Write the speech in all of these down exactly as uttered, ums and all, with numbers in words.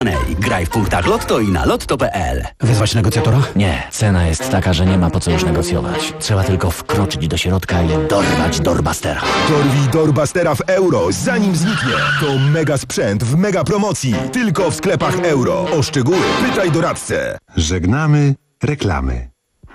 Graj w punktach Lotto i na lotto kropka pe el. Wezwać negocjatora? Nie, cena jest taka, że nie ma po co już negocjować. Trzeba tylko wkroczyć do środka i dorwać Doorbustera. Dorwij Doorbustera w euro, zanim zniknie. To mega sprzęt w mega promocji. Tylko w sklepach euro. O szczegóły pytaj doradcę. Żegnamy reklamy.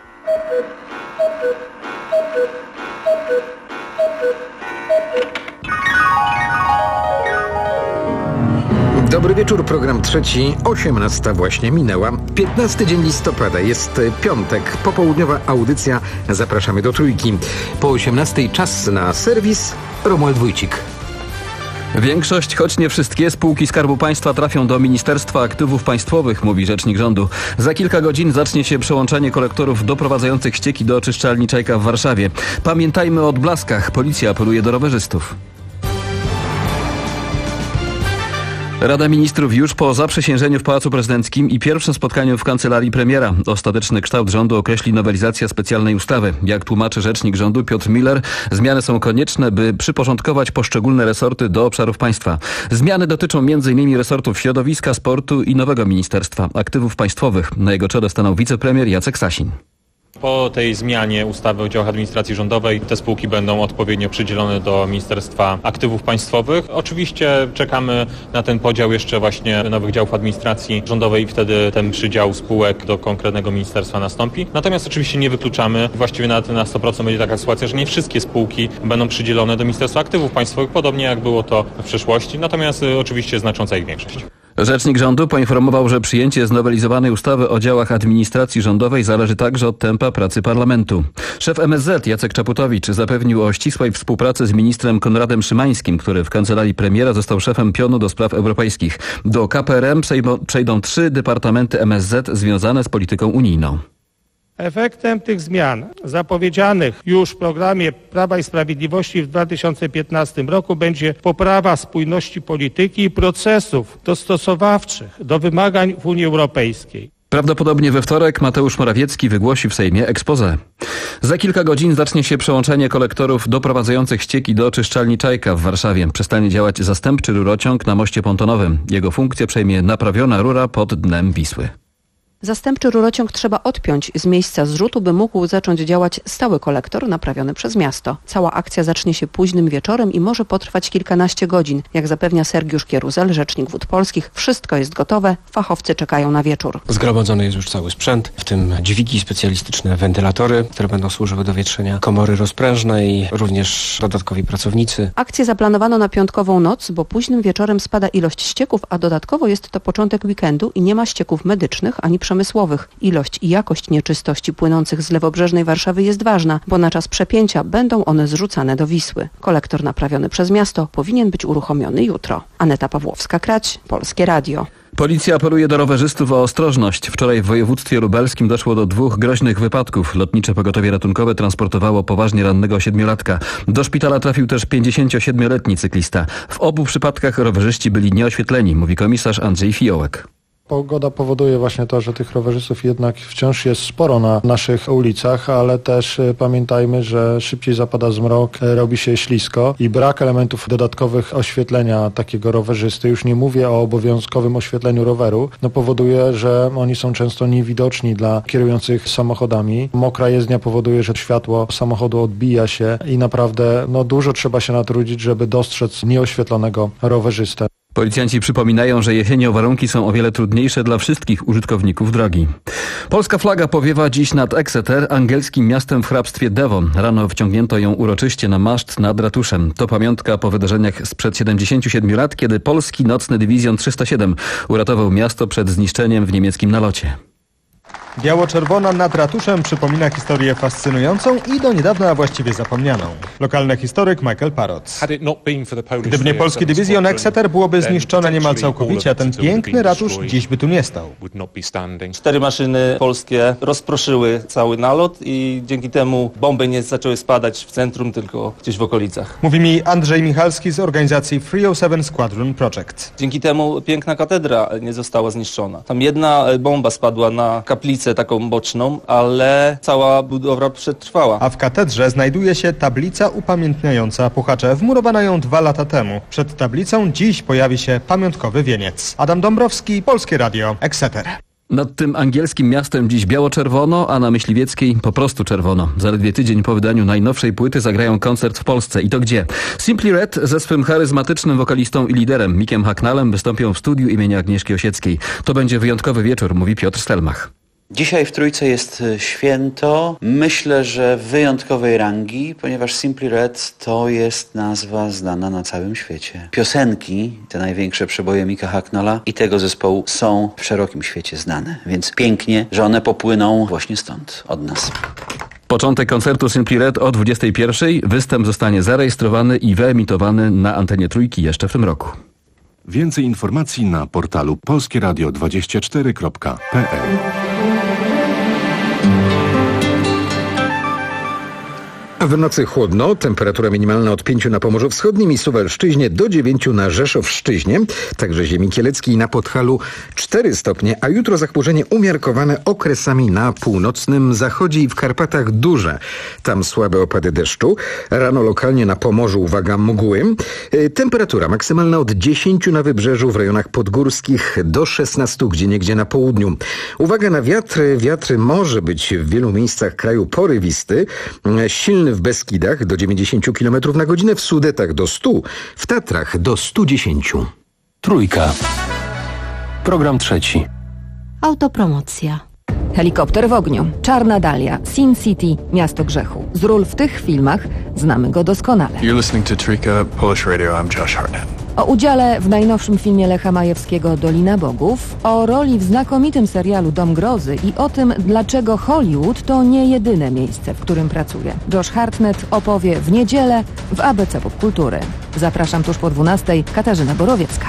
Dobry wieczór, program trzeci, osiemnasta właśnie minęła. piętnasty dzień listopada, jest piątek, popołudniowa audycja. Zapraszamy do Trójki. Po osiemnastej czas na serwis. Romuald Wójcik. Większość, choć nie wszystkie, spółki Skarbu Państwa trafią do Ministerstwa Aktywów Państwowych, mówi rzecznik rządu. Za kilka godzin zacznie się przełączanie kolektorów doprowadzających ścieki do oczyszczalni Czajka w Warszawie. Pamiętajmy o odblaskach. Policja apeluje do rowerzystów. Rada Ministrów już po zaprzysiężeniu w Pałacu Prezydenckim i pierwszym spotkaniu w kancelarii premiera. Ostateczny kształt rządu określi nowelizacja specjalnej ustawy. Jak tłumaczy rzecznik rządu Piotr Miller, zmiany są konieczne, by przyporządkować poszczególne resorty do obszarów państwa. Zmiany dotyczą między innymi resortów środowiska, sportu i nowego Ministerstwa Aktywów Państwowych. Na jego czele stanął wicepremier Jacek Sasin. Po tej zmianie ustawy o działach administracji rządowej te spółki będą odpowiednio przydzielone do Ministerstwa Aktywów Państwowych. Oczywiście czekamy na ten podział jeszcze właśnie nowych działów administracji rządowej i wtedy ten przydział spółek do konkretnego ministerstwa nastąpi. Natomiast oczywiście nie wykluczamy, właściwie nawet na sto procent będzie taka sytuacja, że nie wszystkie spółki będą przydzielone do Ministerstwa Aktywów Państwowych, podobnie jak było to w przeszłości, natomiast oczywiście znacząca ich większość. Rzecznik rządu poinformował, że przyjęcie znowelizowanej ustawy o działach administracji rządowej zależy także od tempa pracy parlamentu. Szef M S Z Jacek Czaputowicz zapewnił o ścisłej współpracy z ministrem Konradem Szymańskim, który w kancelarii premiera został szefem pionu do spraw europejskich. Do K P R M przejdą, przejdą trzy departamenty M S Z związane z polityką unijną. Efektem tych zmian zapowiedzianych już w programie Prawa i Sprawiedliwości w dwa tysiące piętnastym roku będzie poprawa spójności polityki i procesów dostosowawczych do wymagań w Unii Europejskiej. Prawdopodobnie we wtorek Mateusz Morawiecki wygłosi w Sejmie exposé. Za kilka godzin zacznie się przełączenie kolektorów doprowadzających ścieki do oczyszczalni Czajka w Warszawie. Przestanie działać zastępczy rurociąg na moście pontonowym. Jego funkcję przejmie naprawiona rura pod dnem Wisły. Zastępczy rurociąg trzeba odpiąć z miejsca zrzutu, by mógł zacząć działać stały kolektor naprawiony przez miasto. Cała akcja zacznie się późnym wieczorem i może potrwać kilkanaście godzin. Jak zapewnia Sergiusz Kieruzel, rzecznik Wód Polskich, wszystko jest gotowe, fachowcy czekają na wieczór. Zgromadzony jest już cały sprzęt, w tym dźwigi, specjalistyczne wentylatory, które będą służyły do wietrzenia komory rozprężnej, również dodatkowi pracownicy. Akcję zaplanowano na piątkową noc, bo późnym wieczorem spada ilość ścieków, a dodatkowo jest to początek weekendu i nie ma ścieków medycznych ani przemysłowych. Ilość i jakość nieczystości płynących z lewobrzeżnej Warszawy jest ważna, bo na czas przepięcia będą one zrzucane do Wisły. Kolektor naprawiony przez miasto powinien być uruchomiony jutro. Aneta Pawłowska-Krać, Polskie Radio. Policja apeluje do rowerzystów o ostrożność. Wczoraj w województwie lubelskim doszło do dwóch groźnych wypadków. Lotnicze pogotowie ratunkowe transportowało poważnie rannego siedmiolatka. Do szpitala trafił też pięćdziesięciosiedmioletni cyklista. W obu przypadkach rowerzyści byli nieoświetleni, mówi komisarz Andrzej Fiołek. Pogoda powoduje właśnie to, że tych rowerzystów jednak wciąż jest sporo na naszych ulicach, ale też pamiętajmy, że szybciej zapada zmrok, robi się ślisko i brak elementów dodatkowych oświetlenia takiego rowerzysty, już nie mówię o obowiązkowym oświetleniu roweru, no powoduje, że oni są często niewidoczni dla kierujących samochodami. Mokra jezdnia powoduje, że światło samochodu odbija się i naprawdę no, dużo trzeba się natrudzić, żeby dostrzec nieoświetlonego rowerzystę. Policjanci przypominają, że jesienią warunki są o wiele trudniejsze dla wszystkich użytkowników drogi. Polska flaga powiewa dziś nad Exeter, angielskim miastem w hrabstwie Devon. Rano wciągnięto ją uroczyście na maszt nad ratuszem. To pamiątka po wydarzeniach sprzed siedemdziesięciu siedmiu lat, kiedy polski nocny dywizjon trzysta siedem uratował miasto przed zniszczeniem w niemieckim nalocie. Biało-czerwona nad ratuszem przypomina historię fascynującą i do niedawna właściwie zapomnianą. Lokalny historyk Michael Parrott. Gdyby nie polski dywizjon Exeter, byłoby zniszczone niemal całkowicie, a ten piękny ratusz dziś by tu nie stał. Cztery maszyny polskie rozproszyły cały nalot i dzięki temu bomby nie zaczęły spadać w centrum, tylko gdzieś w okolicach. Mówi mi Andrzej Michalski z organizacji trzysta siedem Squadron Project. Dzięki temu piękna katedra nie została zniszczona. Tam jedna bomba spadła na kaplicę ulicę taką boczną, ale cała budowla przetrwała. A w katedrze znajduje się tablica upamiętniająca Puchacze. Wmurowano ją dwa lata temu. Przed tablicą dziś pojawi się pamiątkowy wieniec. Adam Dąbrowski, Polskie Radio, Exeter. Nad tym angielskim miastem dziś biało-czerwono, a na Myśliwieckiej po prostu czerwono. Zaledwie tydzień po wydaniu najnowszej płyty zagrają koncert w Polsce. I to gdzie? Simply Red ze swym charyzmatycznym wokalistą i liderem Mickiem Hacknallem wystąpią w studiu imienia Agnieszki Osieckiej. To będzie wyjątkowy wieczór, mówi Piotr Stelmach. Dzisiaj w Trójce jest święto, myślę, że wyjątkowej rangi, ponieważ Simply Red to jest nazwa znana na całym świecie. Piosenki, te największe przeboje Micka Hacknalla i tego zespołu są w szerokim świecie znane, więc pięknie, że one popłyną właśnie stąd, od nas. Początek koncertu Simply Red o dwudziestej pierwszej. Występ zostanie zarejestrowany i wyemitowany na antenie Trójki jeszcze w tym roku. Więcej informacji na portalu polskieradio dwadzieścia cztery kropka p l. W nocy chłodno, temperatura minimalna od pięciu na Pomorzu Wschodnim i Suwalszczyźnie do dziewięciu na Rzeszowszczyźnie, także ziemi kieleckiej i na Podhalu cztery stopnie, a jutro zachmurzenie umiarkowane okresami na północnym zachodzie i w Karpatach duże. Tam słabe opady deszczu. Rano lokalnie na Pomorzu, uwaga, mgły. Temperatura maksymalna od dziesięciu na wybrzeżu, w rejonach podgórskich do szesnastu, gdzieniegdzie na południu. Uwaga na wiatry. Wiatr może być w wielu miejscach kraju porywisty, silny w Beskidach do dziewięćdziesięciu kilometrów na godzinę, w Sudetach do stu, w Tatrach do stu dziesięciu. Trójka. Program trzeci. Autopromocja. Helikopter w ogniu, Czarna Dalia, Sin City, Miasto Grzechu. Z ról w tych filmach znamy go doskonale. You're listening to Trójka Polish Radio. I'm Josh Hartnett. O udziale w najnowszym filmie Lecha Majewskiego Dolina Bogów, o roli w znakomitym serialu Dom Grozy i o tym, dlaczego Hollywood to nie jedyne miejsce, w którym pracuje. Josh Hartnett opowie w niedzielę w A B C Popkultury. Zapraszam tuż po dwunastej. Katarzyna Borowiecka.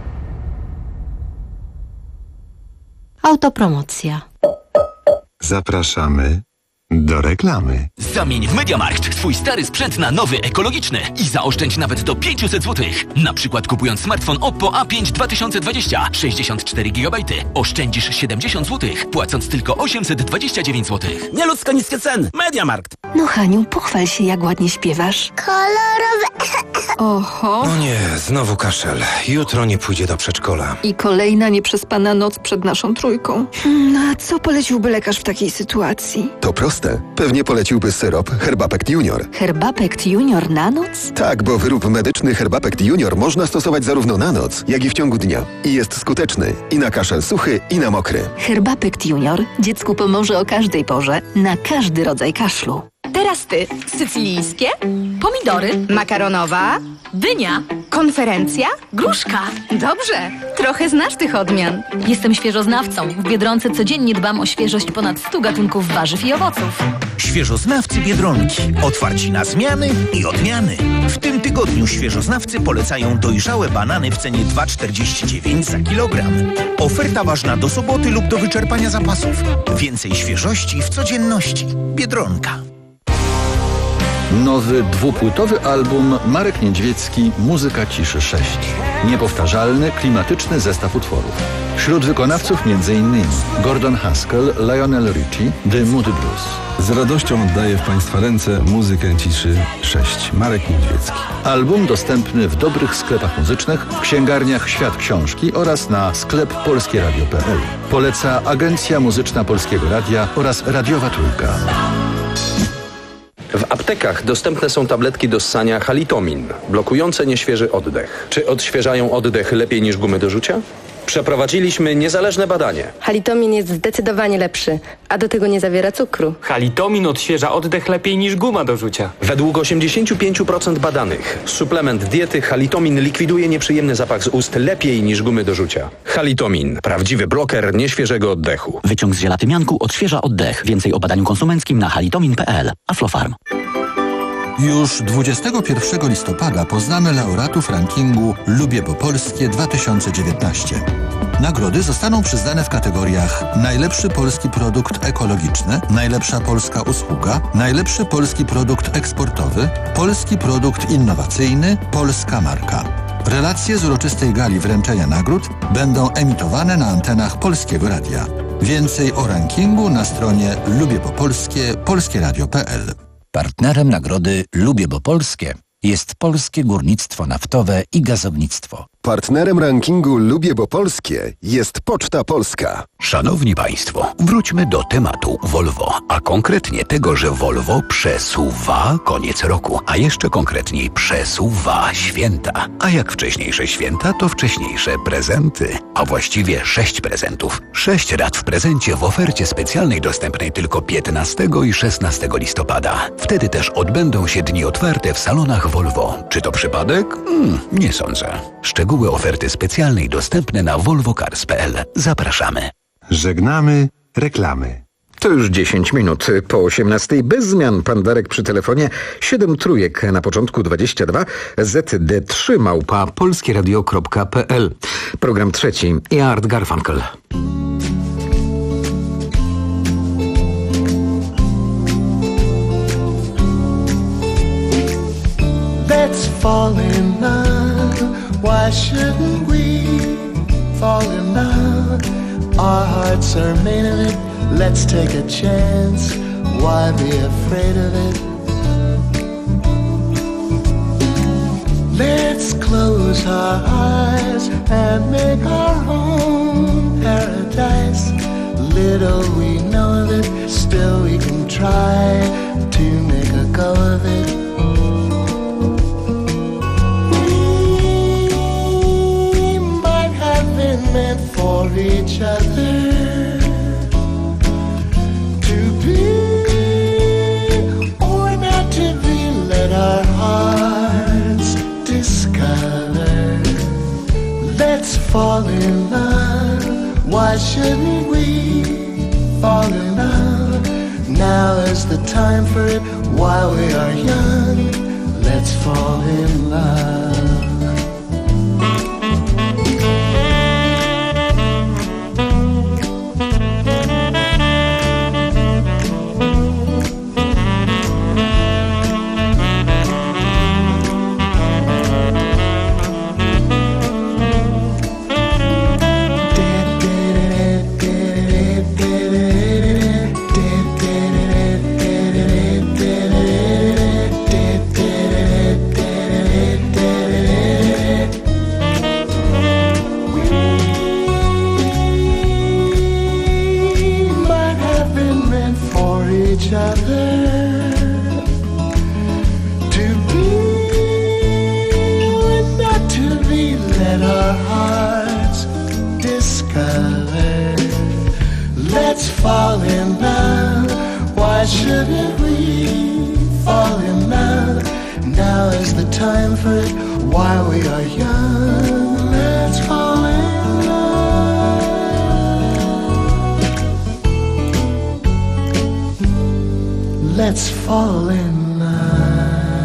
Autopromocja. Zapraszamy do reklamy. Zamień w MediaMarkt swój stary sprzęt na nowy, ekologiczny i zaoszczędź nawet do pięćset złotych. Na przykład kupując smartfon Oppo A pięć dwa tysiące dwadzieścia, sześćdziesiąt cztery gigabajty, oszczędzisz siedemdziesiąt złotych, płacąc tylko osiemset dwadzieścia dziewięć złotych. Nieludzko niskie ceny. MediaMarkt. No Haniu, pochwal się, jak ładnie śpiewasz. Kolorowe. Oho. No nie, znowu kaszel. Jutro nie pójdzie do przedszkola. I kolejna nieprzespana noc przed naszą trójką. No a co poleciłby lekarz w takiej sytuacji? To proste. Pewnie poleciłby syrop Herbapect Junior. Herbapect Junior na noc? Tak, bo wyrób medyczny Herbapect Junior można stosować zarówno na noc, jak i w ciągu dnia. I jest skuteczny i na kaszel suchy, i na mokry. Herbapect Junior dziecku pomoże o każdej porze, na każdy rodzaj kaszlu. Teraz ty. Sycylijskie, pomidory, makaronowa, dynia, konferencja, gruszka. Dobrze, trochę znasz tych odmian. Jestem świeżoznawcą. W Biedronce codziennie dbam o świeżość ponad stu gatunków warzyw i owoców. Świeżoznawcy Biedronki. Otwarci na zmiany i odmiany. W tym tygodniu świeżoznawcy polecają dojrzałe banany w cenie dwa czterdzieści dziewięć za kilogram. Oferta ważna do soboty lub do wyczerpania zapasów. Więcej świeżości w codzienności. Biedronka. Nowy dwupłytowy album Marek Niedźwiecki Muzyka Ciszy sześć. Niepowtarzalny, klimatyczny zestaw utworów. Wśród wykonawców m.in. Gordon Haskell, Lionel Richie, The Moody Blues. Z radością oddaję w Państwa ręce Muzykę Ciszy sześć. Marek Niedźwiecki. Album dostępny w dobrych sklepach muzycznych, w księgarniach Świat Książki oraz na sklep polskieradio kropka p l. Poleca Agencja Muzyczna Polskiego Radia oraz Radiowa Trójka. W aptekach dostępne są tabletki do ssania Halitomin, blokujące nieświeży oddech. Czy odświeżają oddech lepiej niż gumy do rzucia? Przeprowadziliśmy niezależne badanie. Halitomin jest zdecydowanie lepszy, a do tego nie zawiera cukru. Halitomin odświeża oddech lepiej niż guma do rzucia. Według osiemdziesiąt pięć procent badanych suplement diety Halitomin likwiduje nieprzyjemny zapach z ust lepiej niż gumy do rzucia. Halitomin. Prawdziwy bloker nieświeżego oddechu. Wyciąg z żelatymianku odświeża oddech. Więcej o badaniu konsumenckim na halitomin kropka p l. Aflofarm. Już dwudziestego pierwszego listopada poznamy laureatów rankingu Lubię po Polskie dwa tysiące dziewiętnaście. Nagrody zostaną przyznane w kategoriach najlepszy polski produkt ekologiczny, najlepsza polska usługa, najlepszy polski produkt eksportowy, polski produkt innowacyjny, polska marka. Relacje z uroczystej gali wręczenia nagród będą emitowane na antenach Polskiego Radia. Więcej o rankingu na stronie lubię bo polskie polskie radio kropka p l. Partnerem nagrody Lubię bo polskie jest Polskie Górnictwo Naftowe i Gazownictwo. Partnerem rankingu Lubię bo polskie jest Poczta Polska. Szanowni Państwo, wróćmy do tematu Volvo, a konkretnie tego, że Volvo przesuwa koniec roku, a jeszcze konkretniej przesuwa święta. A jak wcześniejsze święta, to wcześniejsze prezenty, a właściwie sześć prezentów. Sześć rat w prezencie w ofercie specjalnej dostępnej tylko piętnastego i szesnastego listopada. Wtedy też odbędą się dni otwarte w salonach Volvo. Czy to przypadek? Hmm, nie sądzę. Szczegóły oferty specjalnej dostępne na volvo cars kropka p l. Zapraszamy. Żegnamy reklamy. To już dziesięć minut po osiemnastej. Bez zmian pan Darek przy telefonie. siedem trójek na początku dwadzieścia dwa. Z D trzy małpa polskieradio kropka p l. Program trzeci i Art Garfunkel. Let's fall in love. Why shouldn't we fall in love? Our hearts are made of it. Let's take a chance. Why be afraid of it? Let's close our eyes and make our own paradise. Little we know of it, still we can try to make a go of it. Meant for each other to be or not to be. Let our hearts discover. Let's fall in love. Why shouldn't we fall in love? Now is the time for it. While we are young, let's fall in love. Fall in love. Why shouldn't we fall in love? Now is the time for it. While we are young, let's fall in love. Let's fall in love.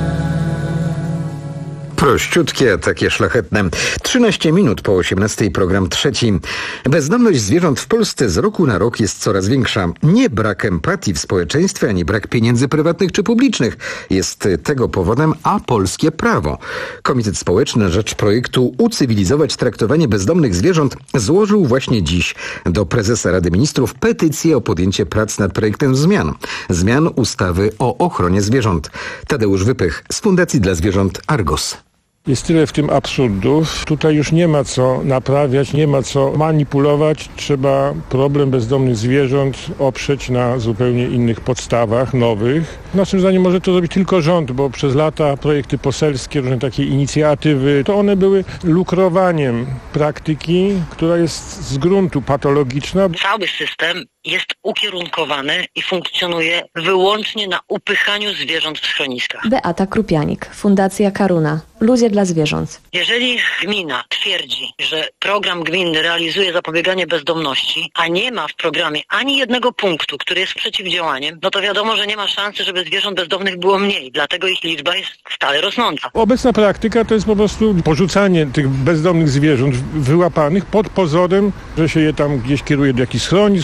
Prościutkie, takie szlachetne. trzynaście minut po osiemnastej, program trzeci. Bezdomność zwierząt w Polsce z roku na rok jest coraz większa. Nie brak empatii w społeczeństwie, ani brak pieniędzy prywatnych czy publicznych jest tego powodem, a polskie prawo. Komitet Społeczny na rzecz projektu Ucywilizować traktowanie bezdomnych zwierząt złożył właśnie dziś do prezesa Rady Ministrów petycję o podjęcie prac nad projektem zmian. Zmian ustawy o ochronie zwierząt. Tadeusz Wypych z Fundacji dla Zwierząt Argos. Jest tyle w tym absurdów. Tutaj już nie ma co naprawiać, nie ma co manipulować. Trzeba problem bezdomnych zwierząt oprzeć na zupełnie innych podstawach, nowych. Naszym zdaniem może to zrobić tylko rząd, bo przez lata projekty poselskie, różne takie inicjatywy, to one były lukrowaniem praktyki, która jest z gruntu patologiczna. Cały system jest ukierunkowany i funkcjonuje wyłącznie na upychaniu zwierząt w schroniskach. Beata Krupianik, Fundacja Karuna. Ludzie dla zwierząt. Jeżeli gmina twierdzi, że program gminny realizuje zapobieganie bezdomności, a nie ma w programie ani jednego punktu, który jest przeciwdziałaniem, no to wiadomo, że nie ma szansy, żeby zwierząt bezdomnych było mniej. Dlatego ich liczba jest stale rosnąca. Obecna praktyka to jest po prostu porzucanie tych bezdomnych zwierząt wyłapanych pod pozorem, że się je tam gdzieś kieruje do jakichś schronisk, fundacji,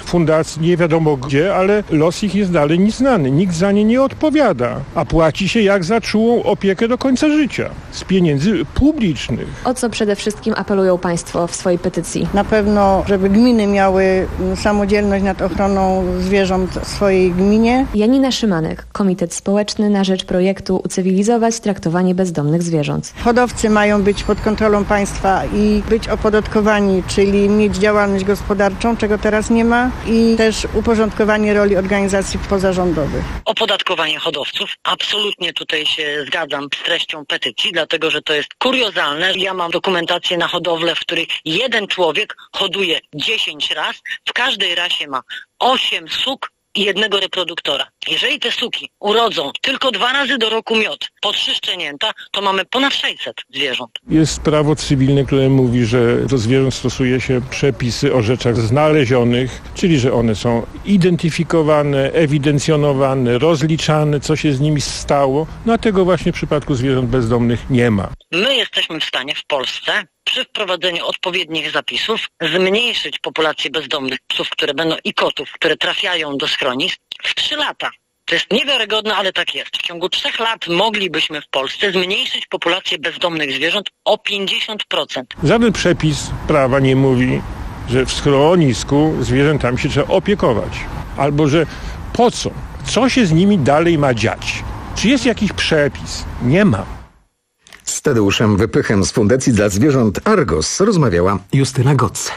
uciec nie wiadomo gdzie, ale los ich jest dalej nieznany. Nikt za nie nie odpowiada, a płaci się jak za czułą opiekę do końca życia. Z pieniędzy publicznych. O co przede wszystkim apelują Państwo w swojej petycji? Na pewno, żeby gminy miały samodzielność nad ochroną zwierząt w swojej gminie. Janina Szymanek, Komitet Społeczny na rzecz projektu Ucywilizować traktowanie bezdomnych zwierząt. Hodowcy mają być pod kontrolą państwa i być opodatkowani, czyli mieć działalność gospodarczą, czego teraz nie ma, i też uporządkowanie roli organizacji pozarządowych. Opodatkowanie hodowców. Absolutnie tutaj się zgadzam z treścią petycji, dlatego że to jest kuriozalne. Ja mam dokumentację na hodowlę, w której jeden człowiek hoduje dziesięć raz, w każdej rasie ma osiem suk i jednego reproduktora. Jeżeli te suki urodzą tylko dwa razy do roku miod, po trzy szczenięta, to mamy ponad sześćset zwierząt. Jest prawo cywilne, które mówi, że do zwierząt stosuje się przepisy o rzeczach znalezionych, czyli że one są identyfikowane, ewidencjonowane, rozliczane, co się z nimi stało. No a tego właśnie w przypadku zwierząt bezdomnych nie ma. My jesteśmy w stanie w Polsce przy wprowadzeniu odpowiednich zapisów zmniejszyć populację bezdomnych psów, które będą i kotów, które trafiają do schronisk w trzy lata. To jest niewiarygodne, ale tak jest. W ciągu trzech lat moglibyśmy w Polsce zmniejszyć populację bezdomnych zwierząt o pięćdziesiąt procent. Żaden przepis prawa nie mówi, że w schronisku zwierzętami się trzeba opiekować. Albo że po co? Co się z nimi dalej ma dziać? Czy jest jakiś przepis? Nie ma. Z Tadeuszem Wypychem z Fundacji dla Zwierząt Argos rozmawiała Justyna Goc.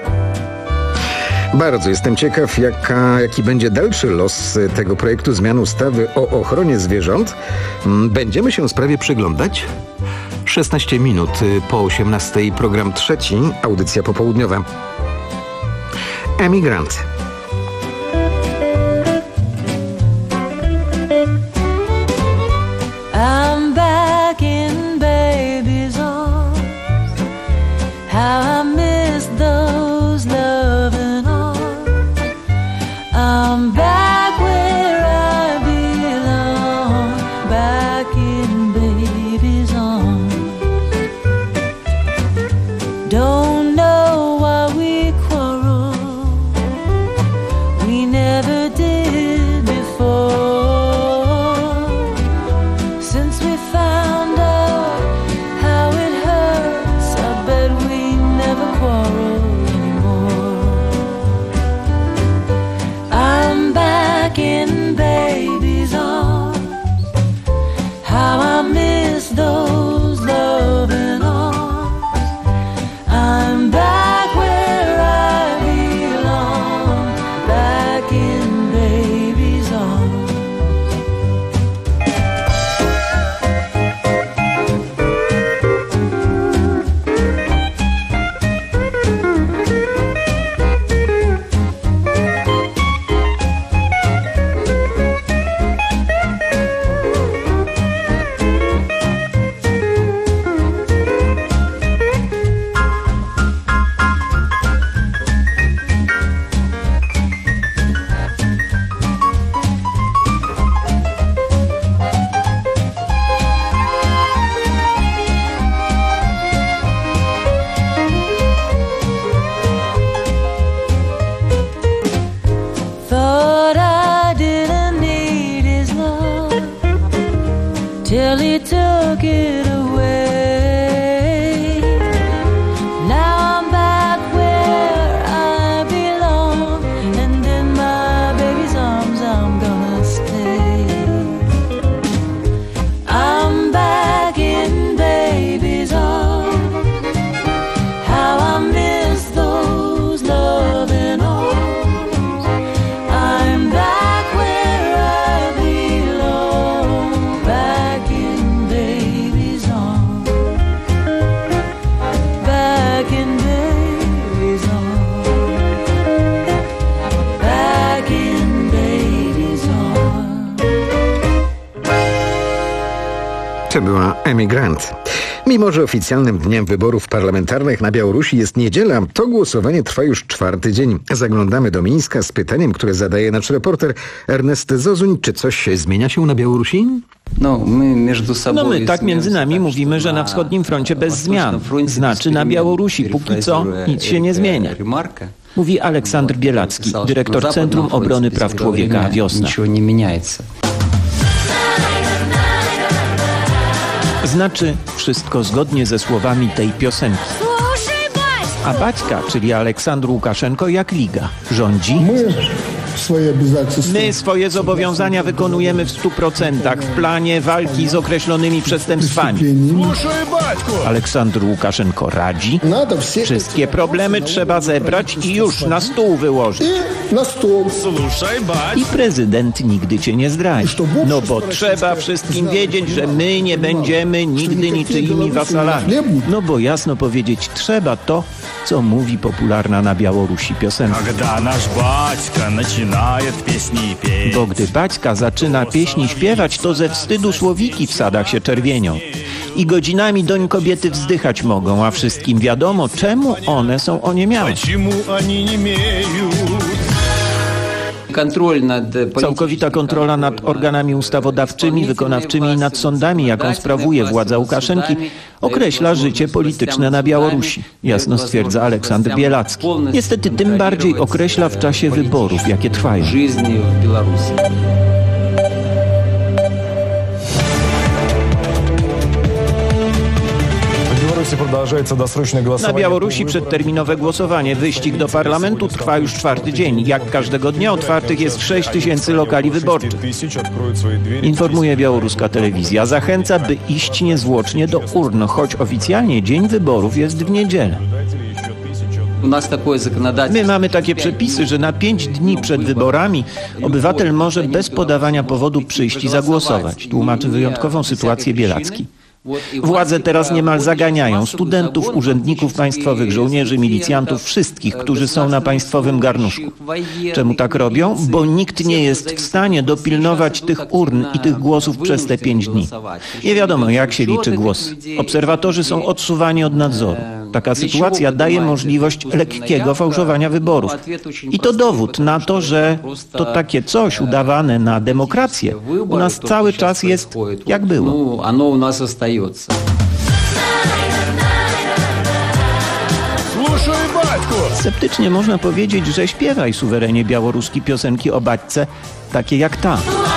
Bardzo jestem ciekaw, jaka, jaki będzie dalszy los tego projektu zmian ustawy o ochronie zwierząt. Będziemy się sprawie przyglądać. szesnaście minut po osiemnastej, program trzeci, audycja popołudniowa. Emigrant. I'm back in baby's arms. How I miss those loving arms. I'm back where I belong, back in baby's arms. Don't know why we quarrel, we never did before. Since we found out how it hurts, I bet we never quarrel anymore. I'm back in baby's arms. How I miss those loving arms. I'm back where I belong, back in baby's arms. Thought I didn't need his love till he took it away. Now I'm back where I belong, and in my baby's arms I'm gonna stay. I'm back in baby's arms. How I miss those loving arms. I'm back where I belong, back in baby's arms, back in baby's arms, back in baby's arms. To była Emigrant. Mimo że oficjalnym dniem wyborów parlamentarnych na Białorusi jest niedziela, to głosowanie trwa już czwarty dzień. Zaglądamy do Mińska z pytaniem, które zadaje nasz reporter Ernest Zozuń. Czy coś zmienia się na Białorusi? No my tak między nami mówimy, że na wschodnim froncie bez zmian. Znaczy na Białorusi póki co nic się nie zmienia. Mówi Aleksandr Bielacki, dyrektor Centrum Obrony Praw Człowieka Wiosna. Znaczy wszystko zgodnie ze słowami tej piosenki. A Baćka, czyli Aleksandr Łukaszenko, jak liga, rządzi. My swoje zobowiązania wykonujemy w stu procentach w planie walki z określonymi przestępstwami. Aleksandr Łukaszenko radzi. Wszystkie problemy trzeba zebrać i już na stół wyłożyć. I prezydent nigdy cię nie zdradzi. No bo trzeba wszystkim wiedzieć, że my nie będziemy nigdy niczyimi wasalami. No bo jasno powiedzieć trzeba to, co mówi popularna na Białorusi piosenka. Bo gdy Baćka zaczyna pieśni śpiewać, to ze wstydu słowiki w sadach się czerwienią. I godzinami doń kobiety wzdychać mogą, a wszystkim wiadomo, czemu one są oniemiałe. Całkowita kontrola nad organami ustawodawczymi, wykonawczymi i nad sądami, jaką sprawuje władza Łukaszenki, określa życie polityczne na Białorusi. Jasno stwierdza Aleksandr Bielacki. Niestety tym bardziej określa w czasie wyborów, jakie trwają. Na Białorusi przedterminowe głosowanie. Wyścig do parlamentu trwa już czwarty dzień. Jak każdego dnia otwartych jest sześć tysięcy lokali wyborczych. Informuje białoruska telewizja. Zachęca, by iść niezwłocznie do urn, choć oficjalnie dzień wyborów jest w niedzielę. My mamy takie przepisy, że na pięć dni przed wyborami obywatel może bez podawania powodu przyjść i zagłosować. Tłumaczy wyjątkową sytuację Bielacki. Władze teraz niemal zaganiają studentów, urzędników państwowych, żołnierzy, milicjantów, wszystkich, którzy są na państwowym garnuszku. Czemu tak robią? Bo nikt nie jest w stanie dopilnować tych urn i tych głosów przez te pięć dni. Nie wiadomo, jak się liczy głos. Obserwatorzy są odsuwani od nadzoru. Taka sytuacja daje możliwość lekkiego fałszowania wyborów. I to dowód na to, że to takie coś udawane na demokrację u nas cały czas jest jak było. Sceptycznie można powiedzieć, że śpiewaj suwerenie białoruski piosenki o Baćce, takie jak ta.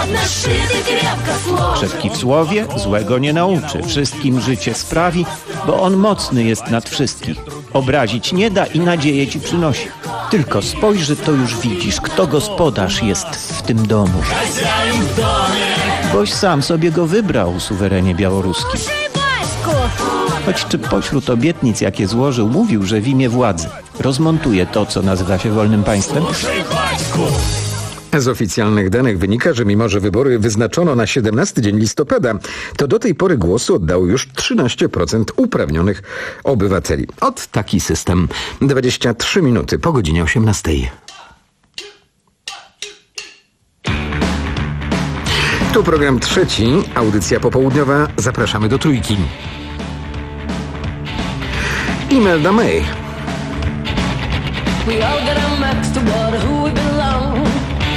Krzepki w słowie złego nie nauczy, wszystkim życie sprawi, bo on mocny jest nad wszystkich. Obrazić nie da i nadzieję ci przynosi. Tylko spojrzy, to już widzisz, kto gospodarz jest w tym domu. Boś sam sobie go wybrał, suwerenie białoruski. Choć czy pośród obietnic, jakie złożył, mówił, że w imię władzy rozmontuje to, co nazywa się wolnym państwem? Z oficjalnych danych wynika, że mimo że wybory wyznaczono na siedemnasty dzień listopada, to do tej pory głosu oddało już trzynaście procent uprawnionych obywateli. Ot taki system. dwadzieścia trzy minuty po godzinie osiemnastej. Tu program trzeci, audycja popołudniowa. Zapraszamy do Trójki. Imelda May. We all got a max to what who we belong.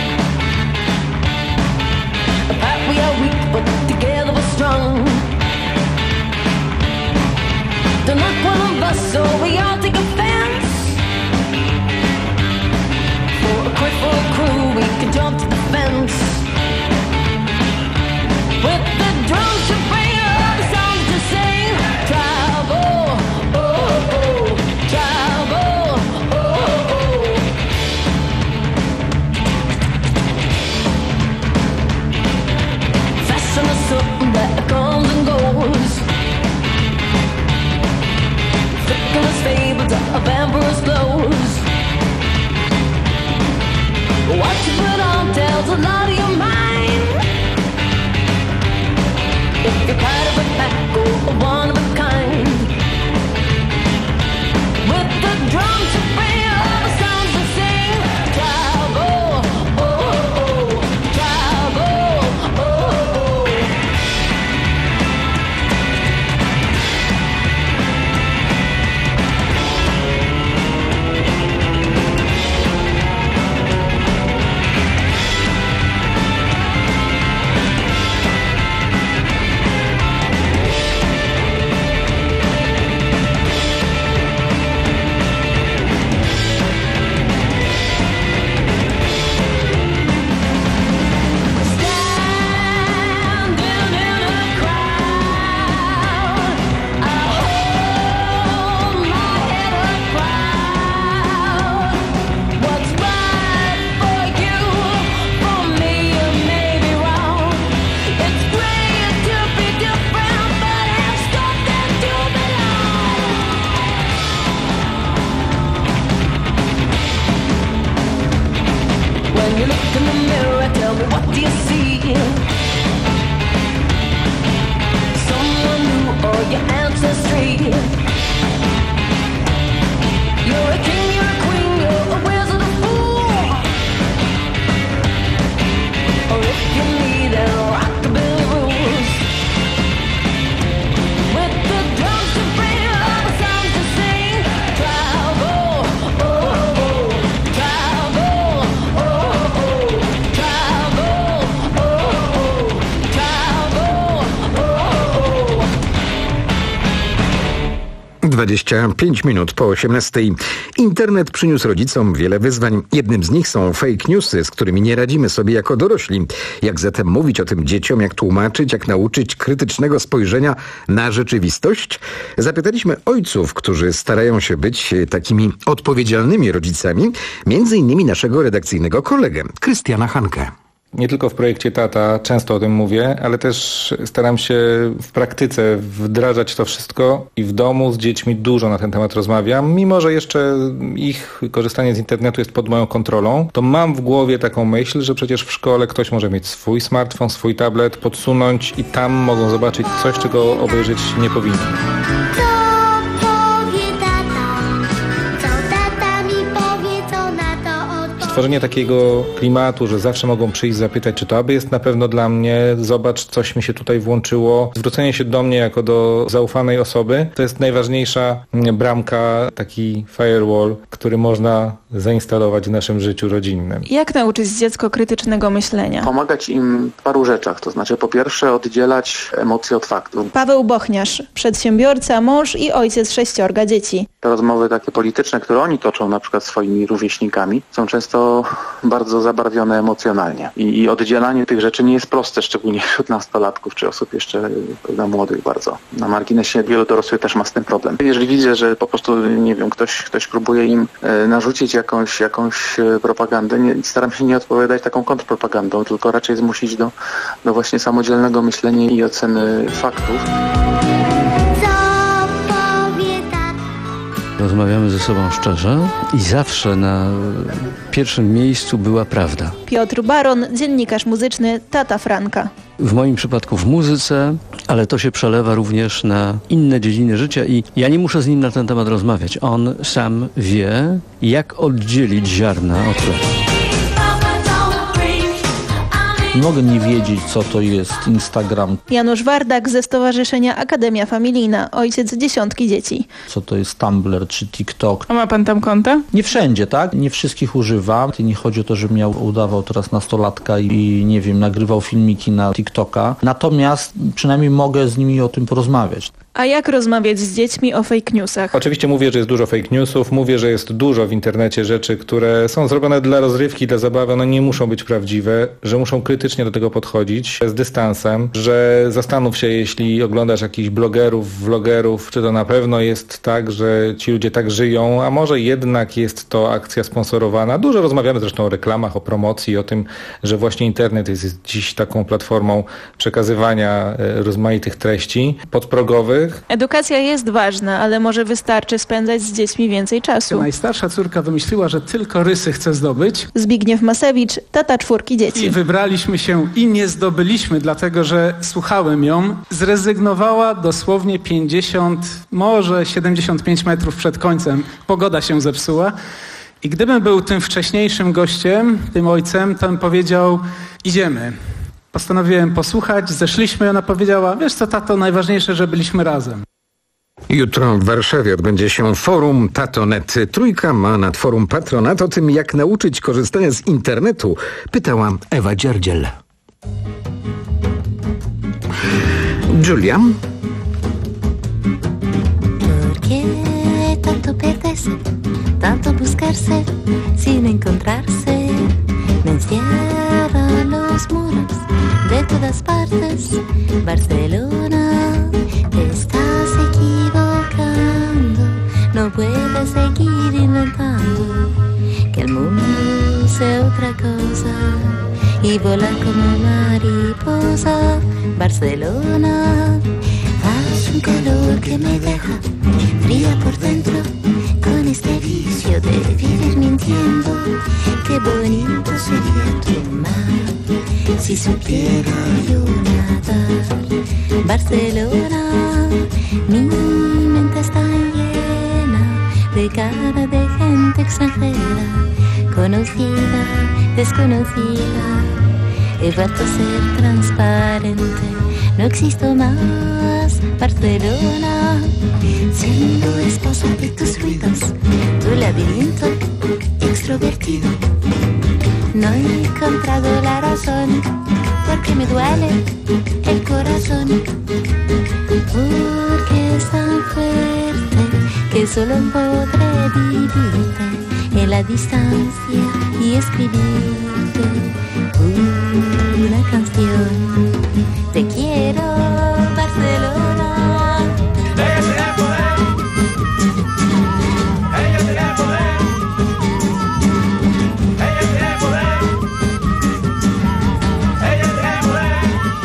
Apart we are weak, but together we're strong. They're not one of us, so we all take offense. For a quick, for a crew, we can jump to the fence. With the drums to bring all the songs to sing. Travel, oh, oh, travel, oh, oh. Fashion is something that comes and goes. Fickleness fables of emperor's clothes. What you put on tells a lot of your mind. If you're part of a pack or one of a kind, with the drums to bring all the sounds to sing. Travel, oh, oh, oh, travel, oh, oh. look in the mirror, tell me what do you see? Someone new or your ancestry? You're a king, you're a queen, you're a wizard, a fool. Or if you need a rockabilly rules, with the drums to bring all the songs to sing. Travel, oh, oh, travel, oh, oh, travel, oh, oh, travel, oh, oh. dwadzieścia pięć minut po osiemnastej. Internet przyniósł rodzicom wiele wyzwań. Jednym z nich są fake newsy, z którymi nie radzimy sobie jako dorośli. Jak zatem mówić o tym dzieciom, jak tłumaczyć, jak nauczyć krytycznego spojrzenia na rzeczywistość? Zapytaliśmy ojców, którzy starają się być takimi odpowiedzialnymi rodzicami, między innymi naszego redakcyjnego kolegę, Krystiana Hankę. Nie tylko w projekcie Tata często o tym mówię, ale też staram się w praktyce wdrażać to wszystko i w domu z dziećmi dużo na ten temat rozmawiam. Mimo że jeszcze ich korzystanie z internetu jest pod moją kontrolą, to mam w głowie taką myśl, że przecież w szkole ktoś może mieć swój smartfon, swój tablet, podsunąć i tam mogą zobaczyć coś, czego obejrzeć nie powinni. Stworzenie takiego klimatu, że zawsze mogą przyjść, zapytać, czy to aby jest na pewno dla mnie, zobacz, coś mi się tutaj włączyło. Zwrócenie się do mnie jako do zaufanej osoby, to jest najważniejsza bramka, taki firewall, który można zainstalować w naszym życiu rodzinnym. Jak nauczyć dziecko krytycznego myślenia? Pomagać im w paru rzeczach, to znaczy po pierwsze oddzielać emocje od faktów. Paweł Bochniarz, przedsiębiorca, mąż i ojciec sześciorga dzieci. Te rozmowy takie polityczne, które oni toczą na przykład swoimi rówieśnikami, są często bardzo zabarwione emocjonalnie. I, I oddzielanie tych rzeczy nie jest proste, szczególnie wśród nastolatków czy osób jeszcze prawda, młodych bardzo. Na marginesie wielu dorosłych też ma z tym problem. Jeżeli widzę, że po prostu, nie wiem, ktoś, ktoś próbuje im e, narzucić jakąś, jakąś e, propagandę, nie, staram się nie odpowiadać taką kontrpropagandą, tylko raczej zmusić do, do właśnie samodzielnego myślenia i oceny faktów. Rozmawiamy ze sobą szczerze i zawsze na pierwszym miejscu była prawda. Piotr Baron, dziennikarz muzyczny, tata Franka. W moim przypadku w muzyce, ale to się przelewa również na inne dziedziny życia i ja nie muszę z nim na ten temat rozmawiać. On sam wie, jak oddzielić ziarna od plew. Mogę nie wiedzieć, co to jest Instagram. Janusz Wardak ze Stowarzyszenia Akademia Familijna, ojciec dziesiątki dzieci. Co to jest Tumblr czy TikTok. A ma pan tam konta? Nie wszędzie, tak? Nie wszystkich używam. Nie chodzi o to, że miał udawał teraz nastolatka i nie wiem, nagrywał filmiki na TikToka. Natomiast przynajmniej mogę z nimi o tym porozmawiać. A jak rozmawiać z dziećmi o fake newsach? Oczywiście mówię, że jest dużo fake newsów, mówię, że jest dużo w internecie rzeczy, które są zrobione dla rozrywki, dla zabawy, one nie muszą być prawdziwe, że muszą krytycznie do tego podchodzić z dystansem, że zastanów się, jeśli oglądasz jakichś blogerów, vlogerów, czy to na pewno jest tak, że ci ludzie tak żyją, a może jednak jest to akcja sponsorowana. Dużo rozmawiamy zresztą o reklamach, o promocji, o tym, że właśnie internet jest dziś taką platformą przekazywania rozmaitych treści podprogowych. Edukacja jest ważna, ale może wystarczy spędzać z dziećmi więcej czasu. Najstarsza córka wymyśliła, że tylko rysy chce zdobyć. Zbigniew Masewicz, tata czwórki dzieci. I wybraliśmy się i nie zdobyliśmy, dlatego że słuchałem ją. Zrezygnowała dosłownie pięćdziesiąt, może siedemdziesiąt pięć metrów przed końcem. Pogoda się zepsuła. I gdybym był tym wcześniejszym gościem, tym ojcem, to bym powiedział, idziemy. Postanowiłem posłuchać, zeszliśmy, ona powiedziała, wiesz co tato, najważniejsze, że byliśmy razem. Jutro w Warszawie odbędzie się forum Tatonet. Trójka ma nad forum Patronat o tym, jak nauczyć korzystania z internetu, pytała Ewa Dzierdziel. Julia? Tanto perderse, tanto buscarse, sin encontrarse, me encierran los muros de todas partes. Barcelona, te estás equivocando, no puedes seguir inventando que el mundo sea otra cosa y volar como mariposa. Barcelona, haz un calor que me deja fría por dentro, con este vicio de vivir mintiendo. Qué bonito sería Si supiera yo nadar, Barcelona, mi mente está llena de cara de gente extranjera, conocida, desconocida. He vuelto a ser transparente, no existo más, Barcelona, siendo esposa de tus ruidos, tu laberinto extrovertido. No he encontrado la razón, porque me duele el corazón, porque es tan fuerte que solo podré vivirte en la distancia y escribirte una canción. Te quiero, Barcelona. Ella tiene poder. Ella tiene poder. Ella tiene poder. Ella tiene poder.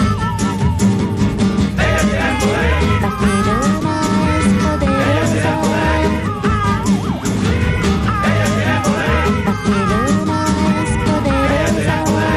Ella tiene poder. Barcelona es poderosa. Ella tiene poder. Barcelona es poderosa.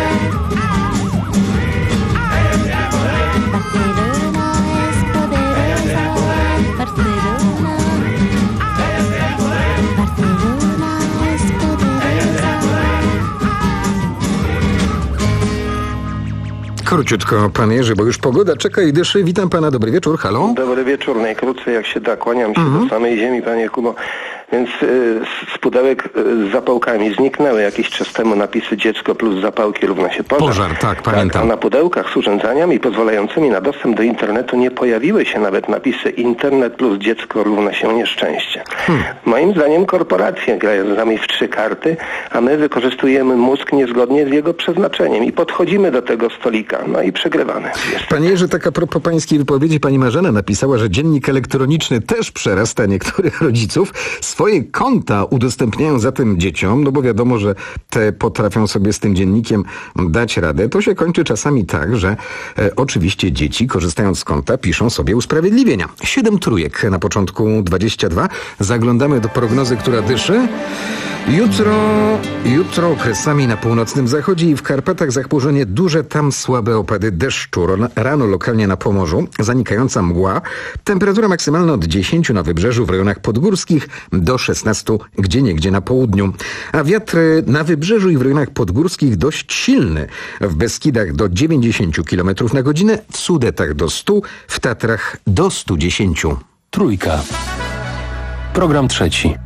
Króciutko, pan Jerzy, bo już pogoda czeka i dyszy. Witam pana, dobry wieczór, halo. Dobry wieczór, najkrócej jak się da. Kłaniam się Mhm. do samej ziemi, panie Kubo. Więc y, z pudełek y, z zapałkami zniknęły jakiś czas temu napisy dziecko plus zapałki równa się pożar. Pożar, tak, pamiętam. A na pudełkach z urządzeniami pozwalającymi na dostęp do internetu nie pojawiły się nawet napisy internet plus dziecko równa się nieszczęście. Hmm. Moim zdaniem korporacje grają z nami w trzy karty, a my wykorzystujemy mózg niezgodnie z jego przeznaczeniem i podchodzimy do tego stolika, no i przegrywamy. Panie Jerzy, tak a propos pańskiej wypowiedzi, pani Marzena napisała, że dziennik elektroniczny też przerasta niektórych rodziców. Swoje konta udostępniają zatem dzieciom, no bo wiadomo, że te potrafią sobie z tym dziennikiem dać radę. To się kończy czasami tak, że e, oczywiście dzieci, korzystając z konta, piszą sobie usprawiedliwienia. Siedem trójek na początku dwadzieścia dwa. Zaglądamy do prognozy, która dyszy. Jutro, jutro okresami na północnym zachodzie i w Karpatach zachmurzenie duże, tam słabe opady deszczu. Rano lokalnie na Pomorzu zanikająca mgła. Temperatura maksymalna od dziesięciu na wybrzeżu, w rejonach podgórskich do szesnastu gdzieniegdzie na południu. A wiatr na wybrzeżu i w rejonach podgórskich dość silny. W Beskidach do dziewięćdziesięciu kilometrów na godzinę, w Sudetach do stu, w Tatrach do stu dziesięciu. Trójka. Program trzeci.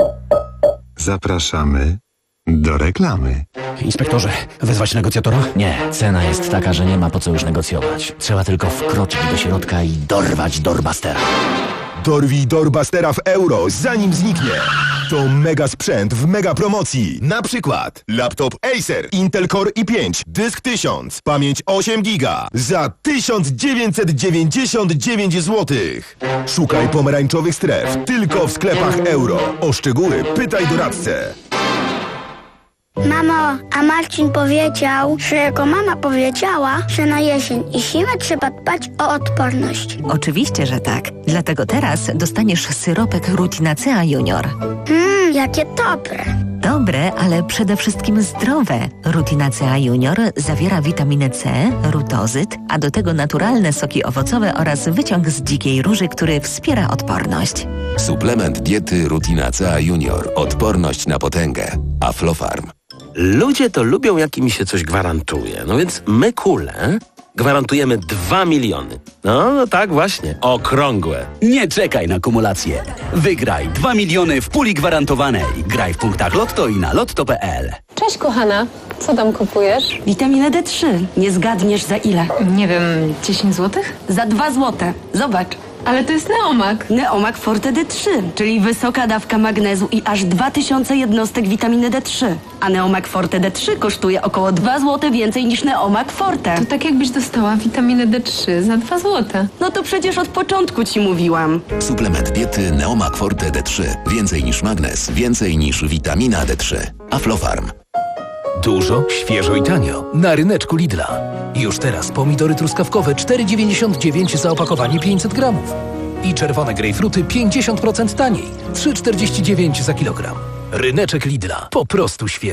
Zapraszamy do reklamy. Inspektorze, wezwać negocjatora? Nie, cena jest taka, że nie ma po co już negocjować. Trzeba tylko wkroczyć do środka i dorwać Dorbastera. Dorwij Dorbastera w euro, zanim zniknie. To mega sprzęt w mega promocji. Na przykład laptop Acer Intel Core i pięć, dysk tysiąc, pamięć osiem giga za tysiąc dziewięćset dziewięćdziesiąt dziewięć złotych. Szukaj pomarańczowych stref tylko w sklepach euro. O szczegóły pytaj doradcę. Mamo, a Marcin powiedział, że jego mama powiedziała, że na jesień i zimę trzeba dbać o odporność. Oczywiście, że tak. Dlatego teraz dostaniesz syropek Rutinacea Junior. Mmm, jakie dobre. Dobre, ale przede wszystkim zdrowe. Rutinacea Junior zawiera witaminę C, rutozyt, a do tego naturalne soki owocowe oraz wyciąg z dzikiej róży, który wspiera odporność. Suplement diety Rutinacea Junior. Odporność na potęgę. Aflofarm. Ludzie to lubią, jak im się coś gwarantuje. No więc my, Kule, gwarantujemy dwa miliony. No, no tak właśnie, okrągłe. Nie czekaj na kumulację. Wygraj dwa miliony w puli gwarantowanej. Graj w punktach Lotto i na lotto kropka p l. Cześć kochana, co tam kupujesz? Witaminę D trzy. Nie zgadniesz za ile? Nie wiem, dziesięć złotych? Za dwa złote. Zobacz. Ale to jest Neomak. Neomak Forte D trzy, czyli wysoka dawka magnezu i aż dwa tysiące jednostek witaminy D trzy. A Neomak Forte D trzy kosztuje około dwa złote więcej niż Neomak Forte. To tak jakbyś dostała witaminę D trzy za dwa złote. No to przecież od początku ci mówiłam. Suplement diety Neomak Forte D trzy. Więcej niż magnez, więcej niż witamina D trzy. Aflofarm. Dużo, świeżo i tanio. Na ryneczku Lidla. Już teraz pomidory truskawkowe cztery dziewięćdziesiąt dziewięć za opakowanie pięćset gramów. I czerwone grejpfruty pięćdziesiąt procent taniej. trzy czterdzieści dziewięć za kilogram. Ryneczek Lidla. Po prostu świeżo.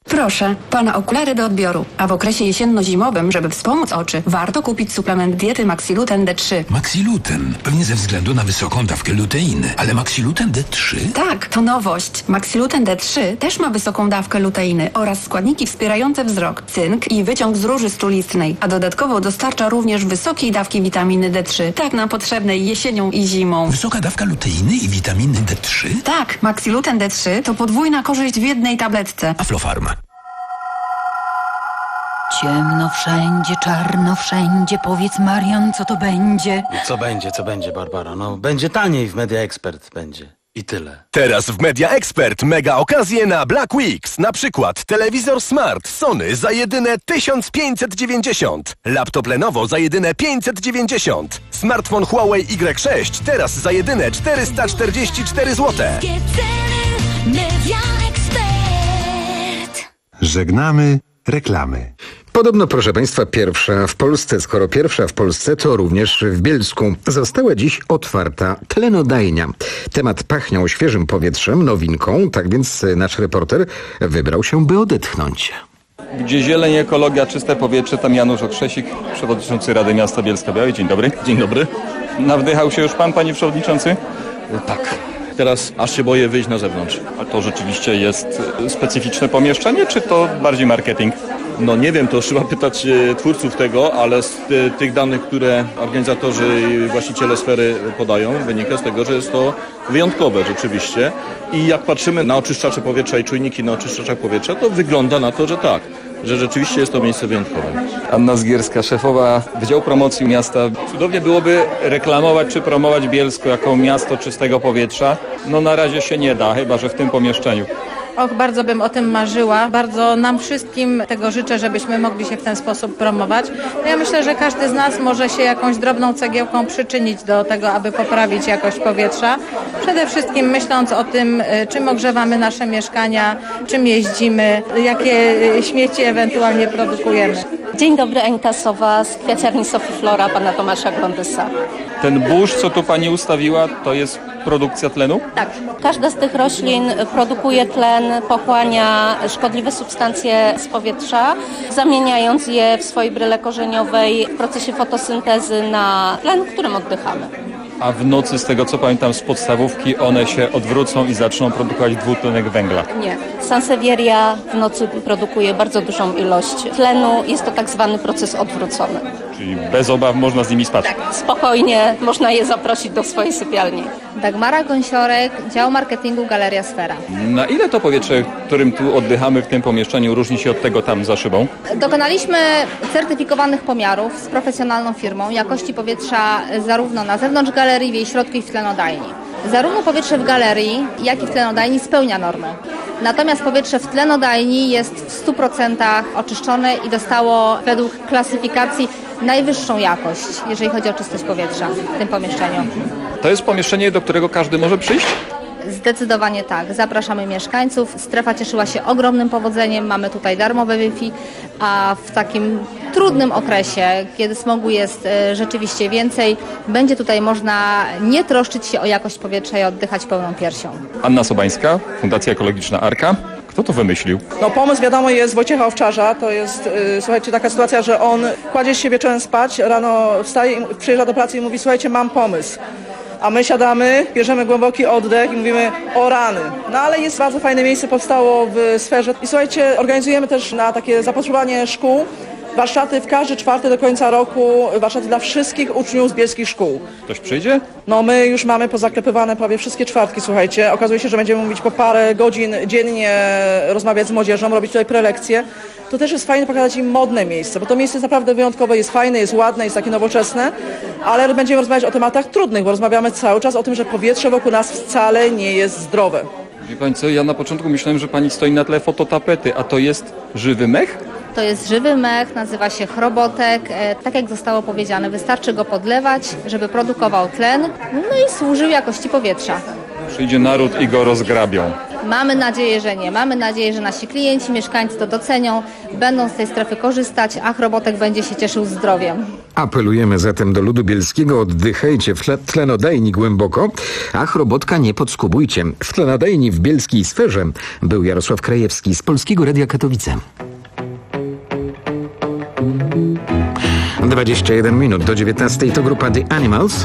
Proszę, pana okulary do odbioru. A w okresie jesienno-zimowym, żeby wspomóc oczy, warto kupić suplement diety Maxiluten D trzy. Maxiluten? Pewnie ze względu na wysoką dawkę luteiny. Ale Maxiluten D trzy? Tak, to nowość. Maxiluten D trzy też ma wysoką dawkę luteiny oraz składniki wspierające wzrok, cynk i wyciąg z róży strulistnej, a dodatkowo dostarcza również wysokiej dawki witaminy D trzy, tak nam potrzebnej jesienią i zimą. Wysoka dawka luteiny i witaminy D trzy? Tak, Maxiluten D trzy to podwójna korzyść w jednej tabletce. Aflofarm. Ciemno wszędzie, czarno wszędzie. Powiedz, Marian, co to będzie? Co będzie, co będzie, Barbara? No, będzie taniej w Media Expert, będzie. I tyle. Teraz w Media Expert mega okazje na Black Weeks. Na przykład telewizor smart Sony za jedyne tysiąc pięćset dziewięćdziesiąt. Laptop Lenovo za jedyne pięćset dziewięćdziesiąt. Smartfon Huawei Y sześć teraz za jedyne czterysta czterdzieści cztery złote. Media Expert. Żegnamy reklamy. Podobno, proszę Państwa, pierwsza w Polsce, skoro pierwsza w Polsce, to również w Bielsku została dziś otwarta tlenodajnia. Temat pachniał świeżym powietrzem, nowinką, tak więc nasz reporter wybrał się, by odetchnąć. Gdzie zieleń, ekologia, czyste powietrze, tam Janusz Okrzesik, przewodniczący Rady Miasta Bielska-Białej. Dzień dobry. Dzień dobry. Nawdychał się już pan, panie przewodniczący? Tak. Teraz aż się boję wyjść na zewnątrz. A to rzeczywiście jest specyficzne pomieszczenie, czy to bardziej marketing? No nie wiem, to trzeba pytać e, twórców tego, ale z e, tych danych, które organizatorzy i właściciele sfery podają, wynika z tego, że jest to wyjątkowe rzeczywiście. I jak patrzymy na oczyszczacze powietrza i czujniki na oczyszczaczach powietrza, to wygląda na to, że tak, że rzeczywiście jest to miejsce wyjątkowe. Anna Zgierska, szefowa Wydziału Promocji Miasta. Cudownie byłoby reklamować czy promować Bielsko jako miasto czystego powietrza. No na razie się nie da, chyba że w tym pomieszczeniu. Och, bardzo bym o tym marzyła. Bardzo nam wszystkim tego życzę, żebyśmy mogli się w ten sposób promować. No ja myślę, że każdy z nas może się jakąś drobną cegiełką przyczynić do tego, aby poprawić jakość powietrza. Przede wszystkim myśląc o tym, czym ogrzewamy nasze mieszkania, czym jeździmy, jakie śmieci ewentualnie produkujemy. Dzień dobry, Anita Sowa z kwiaciarni Sophie Flora pana Tomasza Glondysa. Ten burz, co tu pani ustawiła, to jest produkcja tlenu? Tak. Każda z tych roślin produkuje tlen, pochłania szkodliwe substancje z powietrza, zamieniając je w swojej bryle korzeniowej w procesie fotosyntezy na tlen, którym oddychamy. A w nocy, z tego co pamiętam z podstawówki, one się odwrócą i zaczną produkować dwutlenek węgla. Nie. Sansevieria w nocy produkuje bardzo dużą ilość tlenu. Jest to tak zwany proces odwrócony. Czyli bez obaw można z nimi spać? Tak, spokojnie można je zaprosić do swojej sypialni. Dagmara Gąsiorek, dział marketingu Galeria Sfera. Na ile to powietrze, którym tu oddychamy w tym pomieszczeniu, różni się od tego tam za szybą? Dokonaliśmy certyfikowanych pomiarów z profesjonalną firmą jakości powietrza zarówno na zewnątrz galerii, w jej środku i w tlenodajni. Zarówno powietrze w galerii, jak i w tlenodajni spełnia normy. Natomiast powietrze w tlenodajni jest w stu procentach oczyszczone i dostało według klasyfikacji najwyższą jakość, jeżeli chodzi o czystość powietrza w tym pomieszczeniu. To jest pomieszczenie, do którego każdy może przyjść? Zdecydowanie tak. Zapraszamy mieszkańców. Strefa cieszyła się ogromnym powodzeniem. Mamy tutaj darmowe Wi-Fi, a w takim trudnym okresie, kiedy smogu jest e, rzeczywiście więcej, będzie tutaj można nie troszczyć się o jakość powietrza i oddychać pełną piersią. Anna Sobańska, Fundacja Ekologiczna Arka. Kto to wymyślił? No pomysł wiadomo jest Wojciecha Owczarza. To jest, yy, słuchajcie, taka sytuacja, że on kładzie się wieczorem spać, rano wstaje, przyjeżdża do pracy i mówi, słuchajcie, mam pomysł. A my siadamy, bierzemy głęboki oddech i mówimy, o rany. No ale jest bardzo fajne miejsce, powstało w sferze. I słuchajcie, organizujemy też na takie zapotrzebowanie szkół warsztaty w każdy czwarty do końca roku, warsztaty dla wszystkich uczniów z bielskich szkół. Ktoś przyjdzie? No my już mamy pozaklepywane prawie wszystkie czwartki, słuchajcie. Okazuje się, że będziemy mówić po parę godzin dziennie, rozmawiać z młodzieżą, robić tutaj prelekcje. To też jest fajne pokazać im modne miejsce, bo to miejsce jest naprawdę wyjątkowe, jest fajne, jest ładne, jest takie nowoczesne, ale będziemy rozmawiać o tematach trudnych, bo rozmawiamy cały czas o tym, że powietrze wokół nas wcale nie jest zdrowe. Wie pani co, ja na początku myślałem, że pani stoi na tle fototapety, a to jest żywy mech? To jest żywy mech, nazywa się chrobotek. E, tak jak zostało powiedziane, wystarczy go podlewać, żeby produkował tlen, no i służył jakości powietrza. Przyjdzie naród i go rozgrabią. Mamy nadzieję, że nie. Mamy nadzieję, że nasi klienci, mieszkańcy to docenią, będą z tej strefy korzystać, a Chrobotek będzie się cieszył zdrowiem. Apelujemy zatem do ludu bielskiego, oddychajcie w tle, tlenodajni głęboko, a Chrobotka nie podskubujcie. W tlenodajni w bielskiej sferze był Jarosław Krajewski z Polskiego Radia Katowice. dwadzieścia jeden minut do dziewiętnastej to grupa The Animals.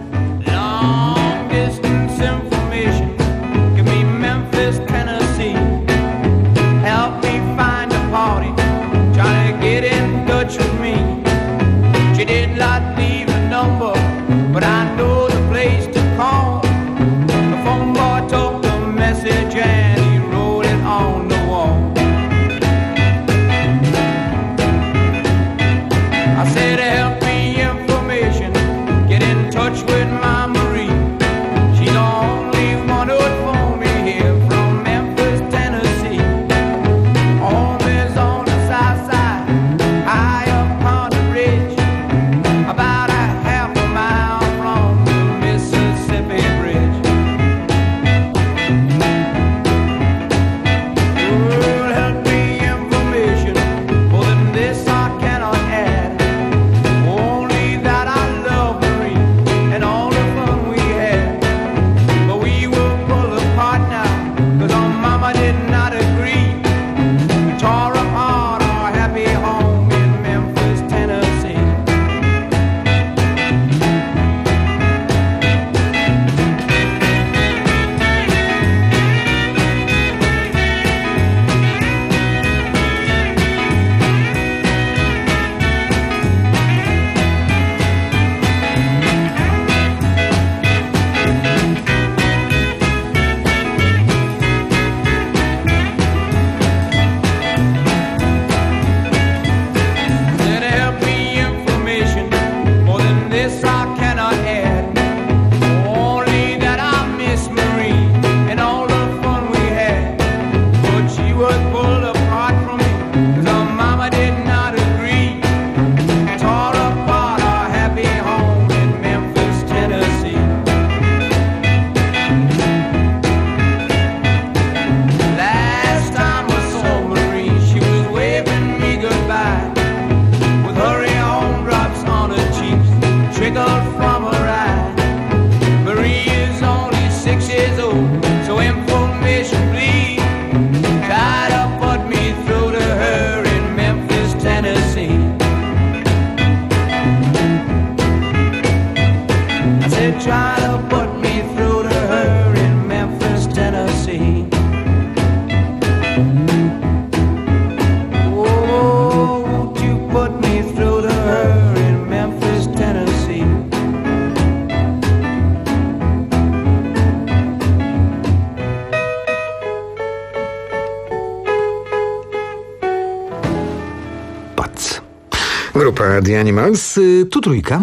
Grupa The Animals, tu trójka.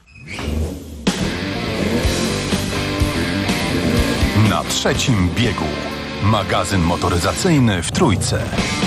Na trzecim biegu. Magazyn motoryzacyjny w Trójce.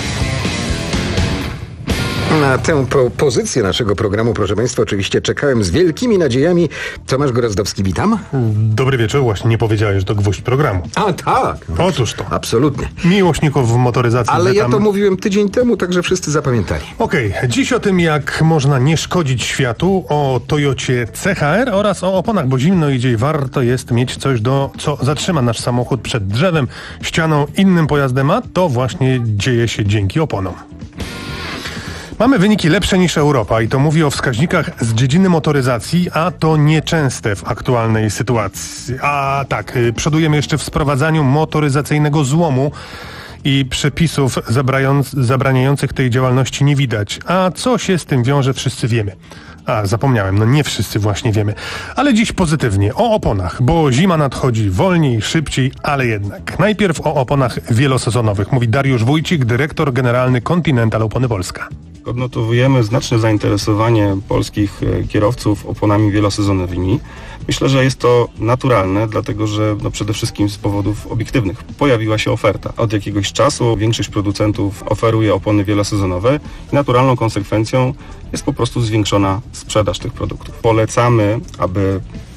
Na tę po- pozycję naszego programu, proszę Państwa, oczywiście czekałem z wielkimi nadziejami. Tomasz Gorazdowski, witam. Dobry wieczór, właśnie nie powiedziałeś, że to gwóźdź programu. A tak. Otóż to. Absolutnie. Miłośników motoryzacji. Ale witam. ja to mówiłem tydzień temu, także wszyscy zapamiętali. Okej, okay. Dziś o tym, jak można nie szkodzić światu, o Toyocie C H R oraz o oponach, bo zimno idzie i warto jest mieć coś, do co zatrzyma nasz samochód przed drzewem, ścianą, innym pojazdem, a to właśnie dzieje się dzięki oponom. Mamy wyniki lepsze niż Europa i to mówi o wskaźnikach z dziedziny motoryzacji, a to nieczęste w aktualnej sytuacji. A tak, przodujemy jeszcze w sprowadzaniu motoryzacyjnego złomu i przepisów zabraniających tej działalności nie widać. A co się z tym wiąże, wszyscy wiemy. A, zapomniałem, no nie wszyscy właśnie wiemy. Ale dziś pozytywnie, o oponach, bo zima nadchodzi wolniej, szybciej, ale jednak. Najpierw o oponach wielosezonowych, mówi Dariusz Wójcik, dyrektor generalny Continental Opony Polska. Odnotowujemy znaczne zainteresowanie polskich kierowców oponami wielosezonowymi. Myślę, że jest to naturalne, dlatego że no przede wszystkim z powodów obiektywnych. Pojawiła się oferta. Od jakiegoś czasu większość producentów oferuje opony wielosezonowe i naturalną konsekwencją jest po prostu zwiększona sprzedaż tych produktów. Polecamy, aby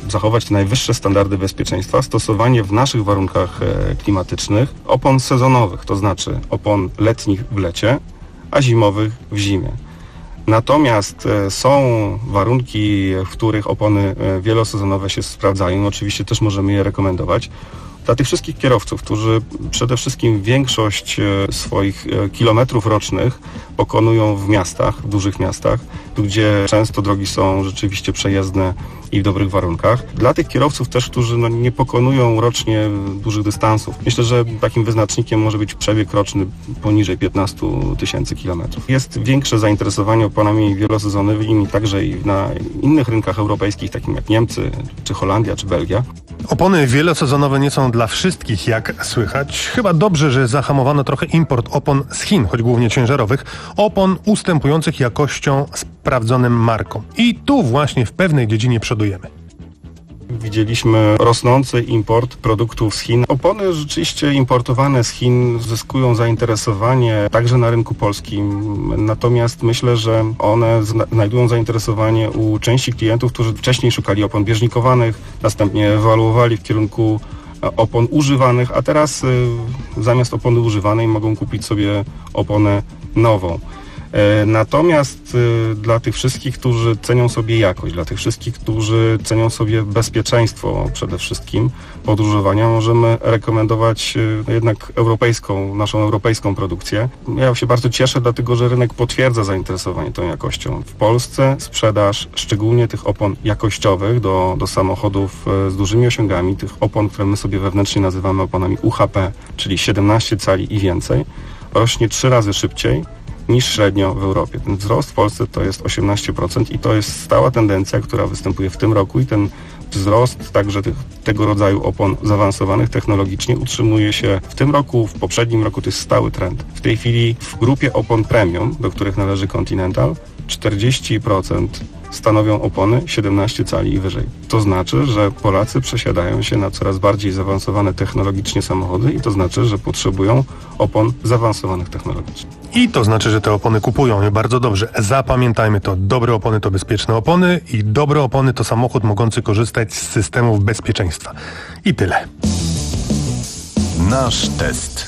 zachować te najwyższe standardy bezpieczeństwa, stosowanie w naszych warunkach klimatycznych opon sezonowych, to znaczy opon letnich w lecie, a zimowych w zimie. Natomiast są warunki, w których opony wielosezonowe się sprawdzają. Oczywiście też możemy je rekomendować. Dla tych wszystkich kierowców, którzy przede wszystkim większość swoich kilometrów rocznych pokonują w miastach, w dużych miastach, gdzie często drogi są rzeczywiście przejezdne i w dobrych warunkach. Dla tych kierowców też, którzy no, nie pokonują rocznie dużych dystansów. Myślę, że takim wyznacznikiem może być przebieg roczny poniżej piętnaście tysięcy kilometrów. Jest większe zainteresowanie oponami wielosezonowymi także i na innych rynkach europejskich, takim jak Niemcy, czy Holandia, czy Belgia. Opony wielosezonowe nie są dla wszystkich, jak słychać. Chyba dobrze, że zahamowano trochę import opon z Chin, choć głównie ciężarowych, opon ustępujących jakością sprawdzonym markom. I tu właśnie w pewnej dziedzinie przodujemy. Widzieliśmy rosnący import produktów z Chin. Opony rzeczywiście importowane z Chin zyskują zainteresowanie także na rynku polskim. Natomiast myślę, że one znajdują zainteresowanie u części klientów, którzy wcześniej szukali opon bieżnikowanych, następnie ewaluowali w kierunku opon używanych, a teraz y, zamiast opony używanej mogą kupić sobie oponę nową. Natomiast y, dla tych wszystkich, którzy cenią sobie jakość, dla tych wszystkich, którzy cenią sobie bezpieczeństwo przede wszystkim podróżowania, możemy rekomendować y, jednak europejską, naszą europejską produkcję. Ja się bardzo cieszę, dlatego że rynek potwierdza zainteresowanie tą jakością. W Polsce sprzedaż szczególnie tych opon jakościowych do, do samochodów y, z dużymi osiągami, tych opon, które my sobie wewnętrznie nazywamy oponami U H P, czyli siedemnaście cali i więcej, rośnie trzy razy szybciej niż średnio w Europie. Ten wzrost w Polsce to jest osiemnaście procent i to jest stała tendencja, która występuje w tym roku i ten wzrost także tych, tego rodzaju opon zaawansowanych technologicznie utrzymuje się w tym roku, w poprzednim roku to jest stały trend. W tej chwili w grupie opon premium, do których należy Continental, czterdzieści procent stanowią opony siedemnaście cali i wyżej. To znaczy, że Polacy przesiadają się na coraz bardziej zaawansowane technologicznie samochody i to znaczy, że potrzebują opon zaawansowanych technologicznie. I to znaczy, że te opony kupują. Bardzo dobrze. Zapamiętajmy to. Dobre opony to bezpieczne opony i dobre opony to samochód mogący korzystać z systemów bezpieczeństwa. I tyle. Nasz test.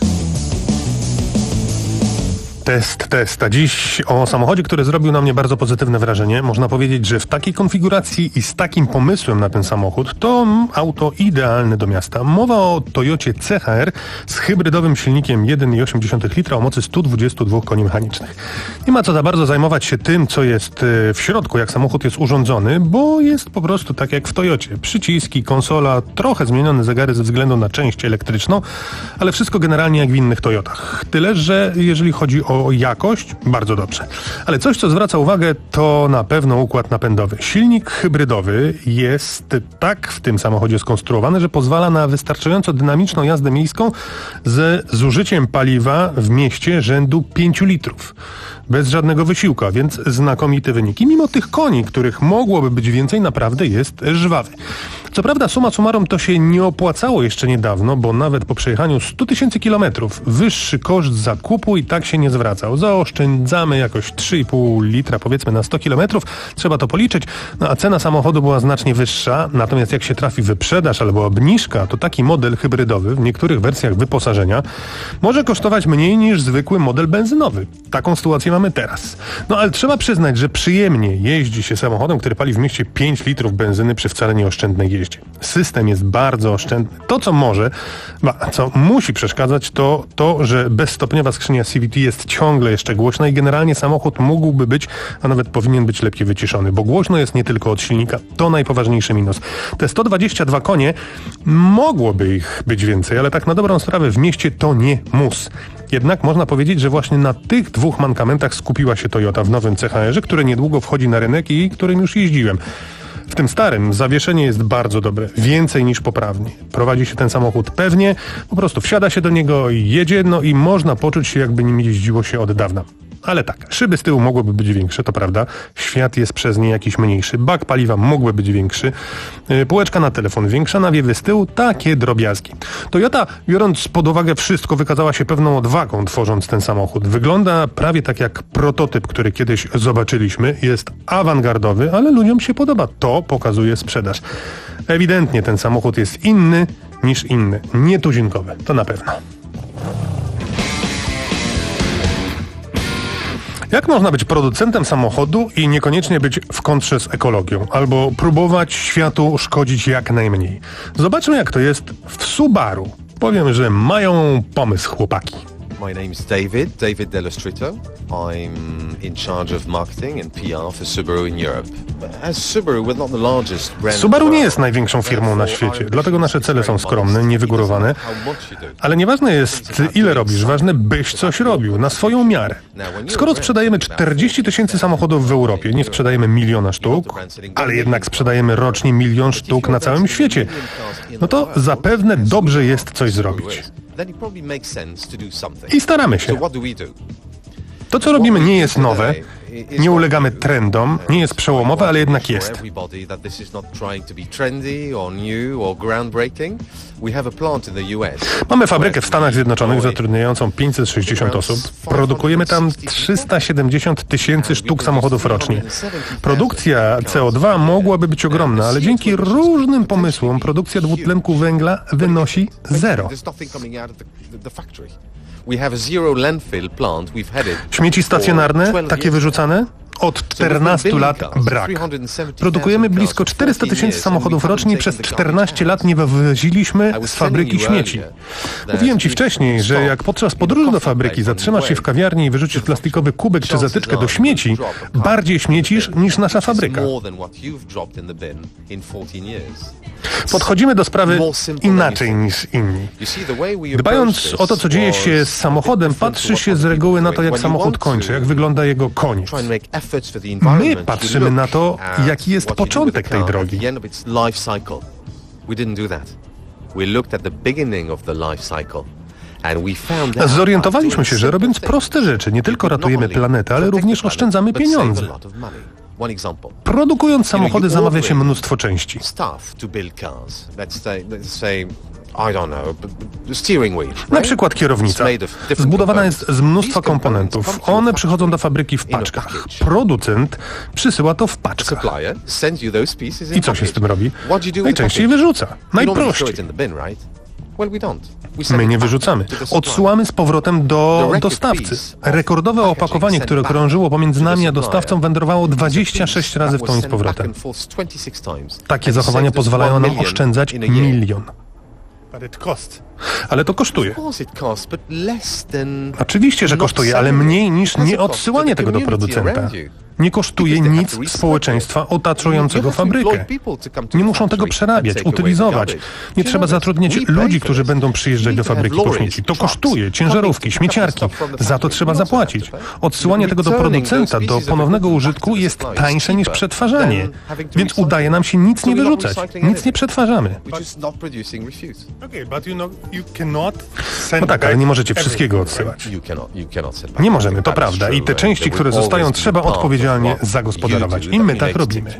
Test, test. A dziś o samochodzie, który zrobił na mnie bardzo pozytywne wrażenie. Można powiedzieć, że w takiej konfiguracji i z takim pomysłem na ten samochód to auto idealne do miasta. Mowa o Toyocie C H R z hybrydowym silnikiem jeden przecinek osiem litra o mocy sto dwadzieścia dwa koni mechanicznych. Nie ma co za bardzo zajmować się tym, co jest w środku, jak samochód jest urządzony, bo jest po prostu tak jak w Toyocie. Przyciski, konsola, trochę zmienione zegary ze względu na część elektryczną, ale wszystko generalnie jak w innych Toyotach. Tyle, że jeżeli chodzi o O jakość, bardzo dobrze. Ale coś, co zwraca uwagę, to na pewno układ napędowy. Silnik hybrydowy jest tak w tym samochodzie skonstruowany, że pozwala na wystarczająco dynamiczną jazdę miejską ze zużyciem paliwa w mieście rzędu pięciu litrów. Bez żadnego wysiłku, więc znakomity wynik. I mimo tych koni, których mogłoby być więcej, naprawdę jest żwawy. Co prawda, summa summarum to się nie opłacało jeszcze niedawno, bo nawet po przejechaniu stu tysięcy kilometrów wyższy koszt zakupu i tak się nie zwracał. Zaoszczędzamy jakoś trzy i pół litra, powiedzmy, na sto kilometrów. Trzeba to policzyć. No a cena samochodu była znacznie wyższa. Natomiast jak się trafi wyprzedaż albo obniżka, to taki model hybrydowy w niektórych wersjach wyposażenia może kosztować mniej niż zwykły model benzynowy. Taką sytuację mamy teraz. No ale trzeba przyznać, że przyjemnie jeździ się samochodem, który pali w mieście pięć litrów benzyny przy wcale nieoszczędnej jeździe. System jest bardzo oszczędny. To, co może, ba, co musi przeszkadzać, to to, że bezstopniowa skrzynia C V T jest ciągle jeszcze głośna i generalnie samochód mógłby być, a nawet powinien być lepiej wyciszony, bo głośno jest nie tylko od silnika. To najpoważniejszy minus. Te sto dwadzieścia dwa konie, mogłoby ich być więcej, ale tak na dobrą sprawę w mieście to nie mus. Jednak można powiedzieć, że właśnie na tych dwóch mankamentach skupiła się Toyota w nowym C H R-ze, który niedługo wchodzi na rynek i którym już jeździłem. W tym starym zawieszenie jest bardzo dobre, więcej niż poprawnie. Prowadzi się ten samochód pewnie, po prostu wsiada się do niego i jedzie, no i można poczuć się, jakby nim jeździło się od dawna. Ale tak, szyby z tyłu mogłyby być większe, to prawda. Świat jest przez nie jakiś mniejszy. Bak paliwa mógłby być większy. Yy, półeczka na telefon większa, nawiewy z tyłu, takie drobiazgi. Toyota, biorąc pod uwagę wszystko, wykazała się pewną odwagą, tworząc ten samochód. Wygląda prawie tak jak prototyp, który kiedyś zobaczyliśmy. Jest awangardowy, ale ludziom się podoba. To pokazuje sprzedaż. Ewidentnie ten samochód jest inny niż inny. Nietuzinkowy, to na pewno. Jak można być producentem samochodu i niekoniecznie być w kontrze z ekologią, albo próbować światu szkodzić jak najmniej? Zobaczmy, jak to jest w Subaru. Powiem, że mają pomysł chłopaki. My name is David, David Dell'Ostrito. I'm in charge of marketing and P R for Subaru in Europe. As Subaru, we're not the largest brand. Subaru nie jest największą firmą na świecie, dlatego nasze cele są skromne, niewygórowane. Ale nieważne jest, ile robisz, ważne, byś coś robił, na swoją miarę. Skoro sprzedajemy czterdzieści tysięcy samochodów w Europie, nie sprzedajemy miliona sztuk, ale jednak sprzedajemy rocznie milion sztuk na całym świecie, no to zapewne dobrze jest coś zrobić. I staramy się. To, co robimy, nie jest nowe, nie ulegamy trendom, nie jest przełomowe, ale jednak jest. Mamy fabrykę w Stanach Zjednoczonych zatrudniającą pięćset sześćdziesiąt osób. Produkujemy tam trzysta siedemdziesiąt tysięcy sztuk samochodów rocznie. Produkcja C O dwa mogłaby być ogromna, ale dzięki różnym pomysłom produkcja dwutlenku węgla wynosi zero. Śmieci stacjonarne, takie wyrzucane? Od czternastu lat brak. Produkujemy blisko czterysta tysięcy samochodów rocznie i przez czternaście lat nie wywoziliśmy z fabryki śmieci. Mówiłem ci wcześniej, że jak podczas podróży do fabryki zatrzymasz się w kawiarni i wyrzucisz plastikowy kubek czy zatyczkę do śmieci, bardziej śmiecisz niż nasza fabryka. Podchodzimy do sprawy inaczej niż inni. Dbając o to, co dzieje się z samochodem, patrzy się z reguły na to, jak samochód kończy, jak wygląda jego koniec. My patrzymy na to, jaki jest początek tej drogi. Zorientowaliśmy się, że robiąc proste rzeczy, nie tylko ratujemy planetę, ale również oszczędzamy pieniądze. Produkując samochody zamawia się mnóstwo części. Na przykład kierownica. Zbudowana jest z mnóstwa komponentów. One przychodzą do fabryki w paczkach. Producent przysyła to w paczkach. I co się z tym robi? Najczęściej wyrzuca. Najprościej. My nie wyrzucamy. Odsyłamy z powrotem do dostawcy. Rekordowe opakowanie, które krążyło pomiędzy nami a dostawcą, wędrowało dwadzieścia sześć razy w tą i z powrotem. Takie zachowania pozwalają nam oszczędzać milion. Ale to kosztuje. Oczywiście, że kosztuje, ale mniej niż nieodsyłanie tego do producenta. Nie kosztuje nic społeczeństwa otaczającego fabrykę. Nie muszą tego przerabiać, utylizować. Nie trzeba zatrudniać ludzi, którzy będą przyjeżdżać do fabryki po śmieci. To kosztuje. Ciężarówki, śmieciarki. Za to trzeba zapłacić. Odsyłanie tego do producenta, do ponownego użytku jest tańsze niż przetwarzanie. Więc udaje nam się nic nie wyrzucać. Nic nie przetwarzamy. No tak, ale nie możecie wszystkiego odsyłać. Nie możemy, to prawda. I te części, które zostają, trzeba odpowiedzialnie zagospodarować. I my tak robimy.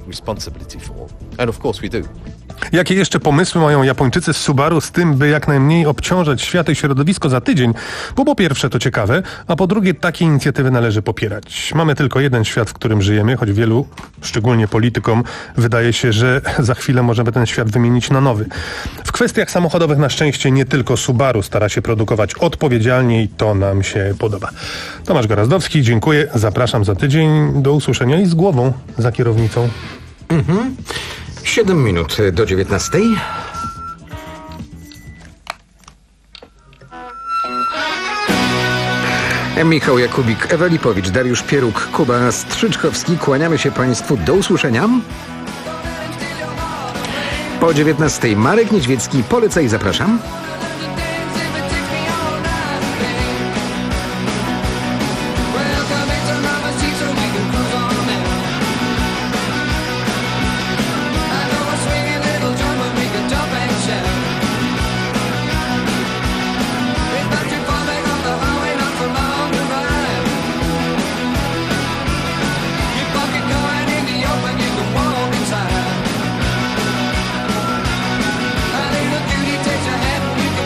Jakie jeszcze pomysły mają Japończycy z Subaru z tym, by jak najmniej obciążać świat i środowisko za tydzień? Bo po pierwsze to ciekawe, a po drugie takie inicjatywy należy popierać. Mamy tylko jeden świat, w którym żyjemy, choć wielu, szczególnie politykom, wydaje się, że za chwilę możemy ten świat wymienić na nowy. W kwestiach samochodowych na szczęście nie tylko Subaru stara się produkować odpowiedzialnie i to nam się podoba. Tomasz Gorazdowski, dziękuję, zapraszam za tydzień. Do usłyszenia i z głową za kierownicą. Mhm. Siedem minut do dziewiętnastej. Michał Jakubik, Ewa Lipowicz, Dariusz Pieruk, Kuba Strzyczkowski. Kłaniamy się Państwu. Do usłyszenia. Po dziewiętnastej Marek Niedźwiecki. Polecaj i zapraszam. Takes your hand, you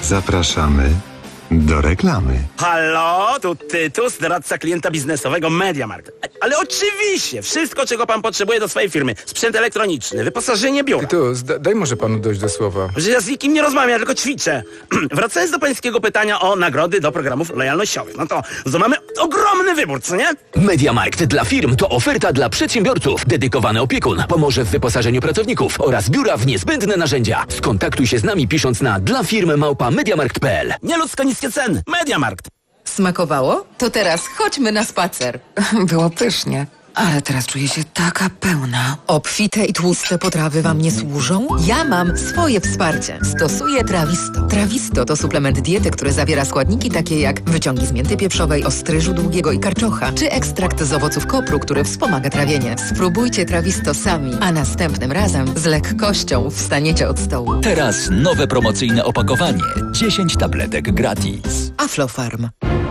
Zapraszamy do reklamy. Halo, tu Tytus, doradca klienta biznesowego MediaMarkt. Ale oczywiście, wszystko, czego pan potrzebuje do swojej firmy. Sprzęt elektroniczny, wyposażenie biura. Tytus, da, daj może panu dojść do słowa. Że ja z nikim nie rozmawiam, ja tylko ćwiczę. Wracając do pańskiego pytania o nagrody do programów lojalnościowych. No to, to mamy ogromny wybór, co nie? MediaMarkt dla firm to oferta dla przedsiębiorców. Dedykowany opiekun pomoże w wyposażeniu pracowników oraz biura w niezbędne narzędzia. Skontaktuj się z nami pisząc na dla firm małpa mediamarkt kropka p l. Nieludzko niskie ceny. MediaMarkt. Smakowało? To teraz chodźmy na spacer. Było pysznie. Ale teraz czuję się taka pełna. Obfite i tłuste potrawy wam nie służą? Ja mam swoje wsparcie. Stosuję Trawisto. Trawisto to suplement diety, który zawiera składniki takie jak wyciągi z mięty pieprzowej, ostryżu długiego i karczocha, czy ekstrakt z owoców kopru, który wspomaga trawienie. Spróbujcie Trawisto sami, a następnym razem z lekkością wstaniecie od stołu. Teraz nowe promocyjne opakowanie. dziesięć tabletek gratis. Aflofarm.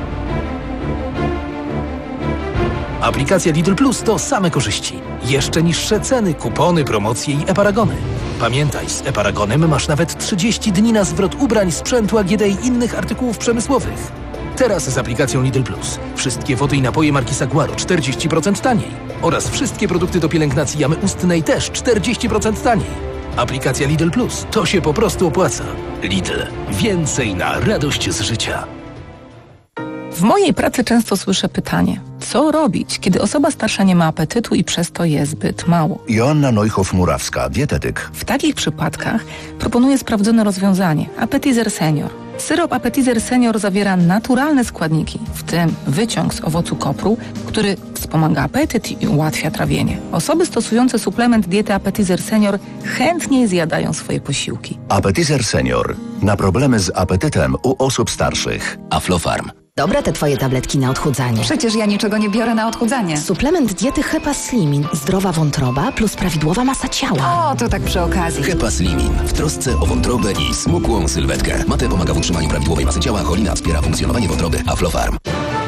Aplikacja Lidl Plus to same korzyści. Jeszcze niższe ceny, kupony, promocje i e-paragony. Pamiętaj, z e-paragonem masz nawet trzydzieści dni na zwrot ubrań, sprzętu A G D i innych artykułów przemysłowych. Teraz z aplikacją Lidl Plus. Wszystkie wody i napoje marki Saguaro czterdzieści procent taniej. Oraz wszystkie produkty do pielęgnacji jamy ustnej też czterdzieści procent taniej. Aplikacja Lidl Plus. To się po prostu opłaca. Lidl. Więcej na radość z życia. W mojej pracy często słyszę pytanie, co robić, kiedy osoba starsza nie ma apetytu i przez to je zbyt mało? Joanna Neuchow-Murawska, dietetyk. W takich przypadkach proponuję sprawdzone rozwiązanie – Appetizer Senior. Syrop Appetizer Senior zawiera naturalne składniki, w tym wyciąg z owocu kopru, który wspomaga apetyt i ułatwia trawienie. Osoby stosujące suplement diety Appetizer Senior chętniej zjadają swoje posiłki. Appetizer Senior. Na problemy z apetytem u osób starszych. Aflofarm. Dobre te twoje tabletki na odchudzanie. Przecież ja niczego nie biorę na odchudzanie. Suplement diety Hepa Slimin. Zdrowa wątroba plus prawidłowa masa ciała. O, to tak przy okazji. Hepa Slimin. W trosce o wątrobę i smukłą sylwetkę. Mate pomaga w utrzymaniu prawidłowej masy ciała, cholina wspiera funkcjonowanie wątroby. Aflofarm.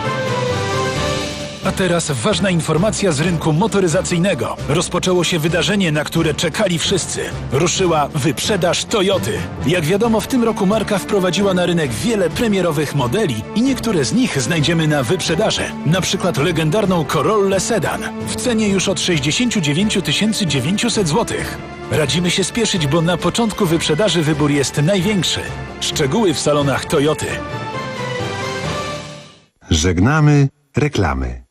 A teraz ważna informacja z rynku motoryzacyjnego. Rozpoczęło się wydarzenie, na które czekali wszyscy. Ruszyła wyprzedaż Toyoty. Jak wiadomo, w tym roku marka wprowadziła na rynek wiele premierowych modeli i niektóre z nich znajdziemy na wyprzedaży. Na przykład legendarną Corollę Sedan w cenie już od sześćdziesiąt dziewięć tysięcy dziewięćset złotych. Radzimy się spieszyć, bo na początku wyprzedaży wybór jest największy. Szczegóły w salonach Toyoty. Żegnamy reklamy.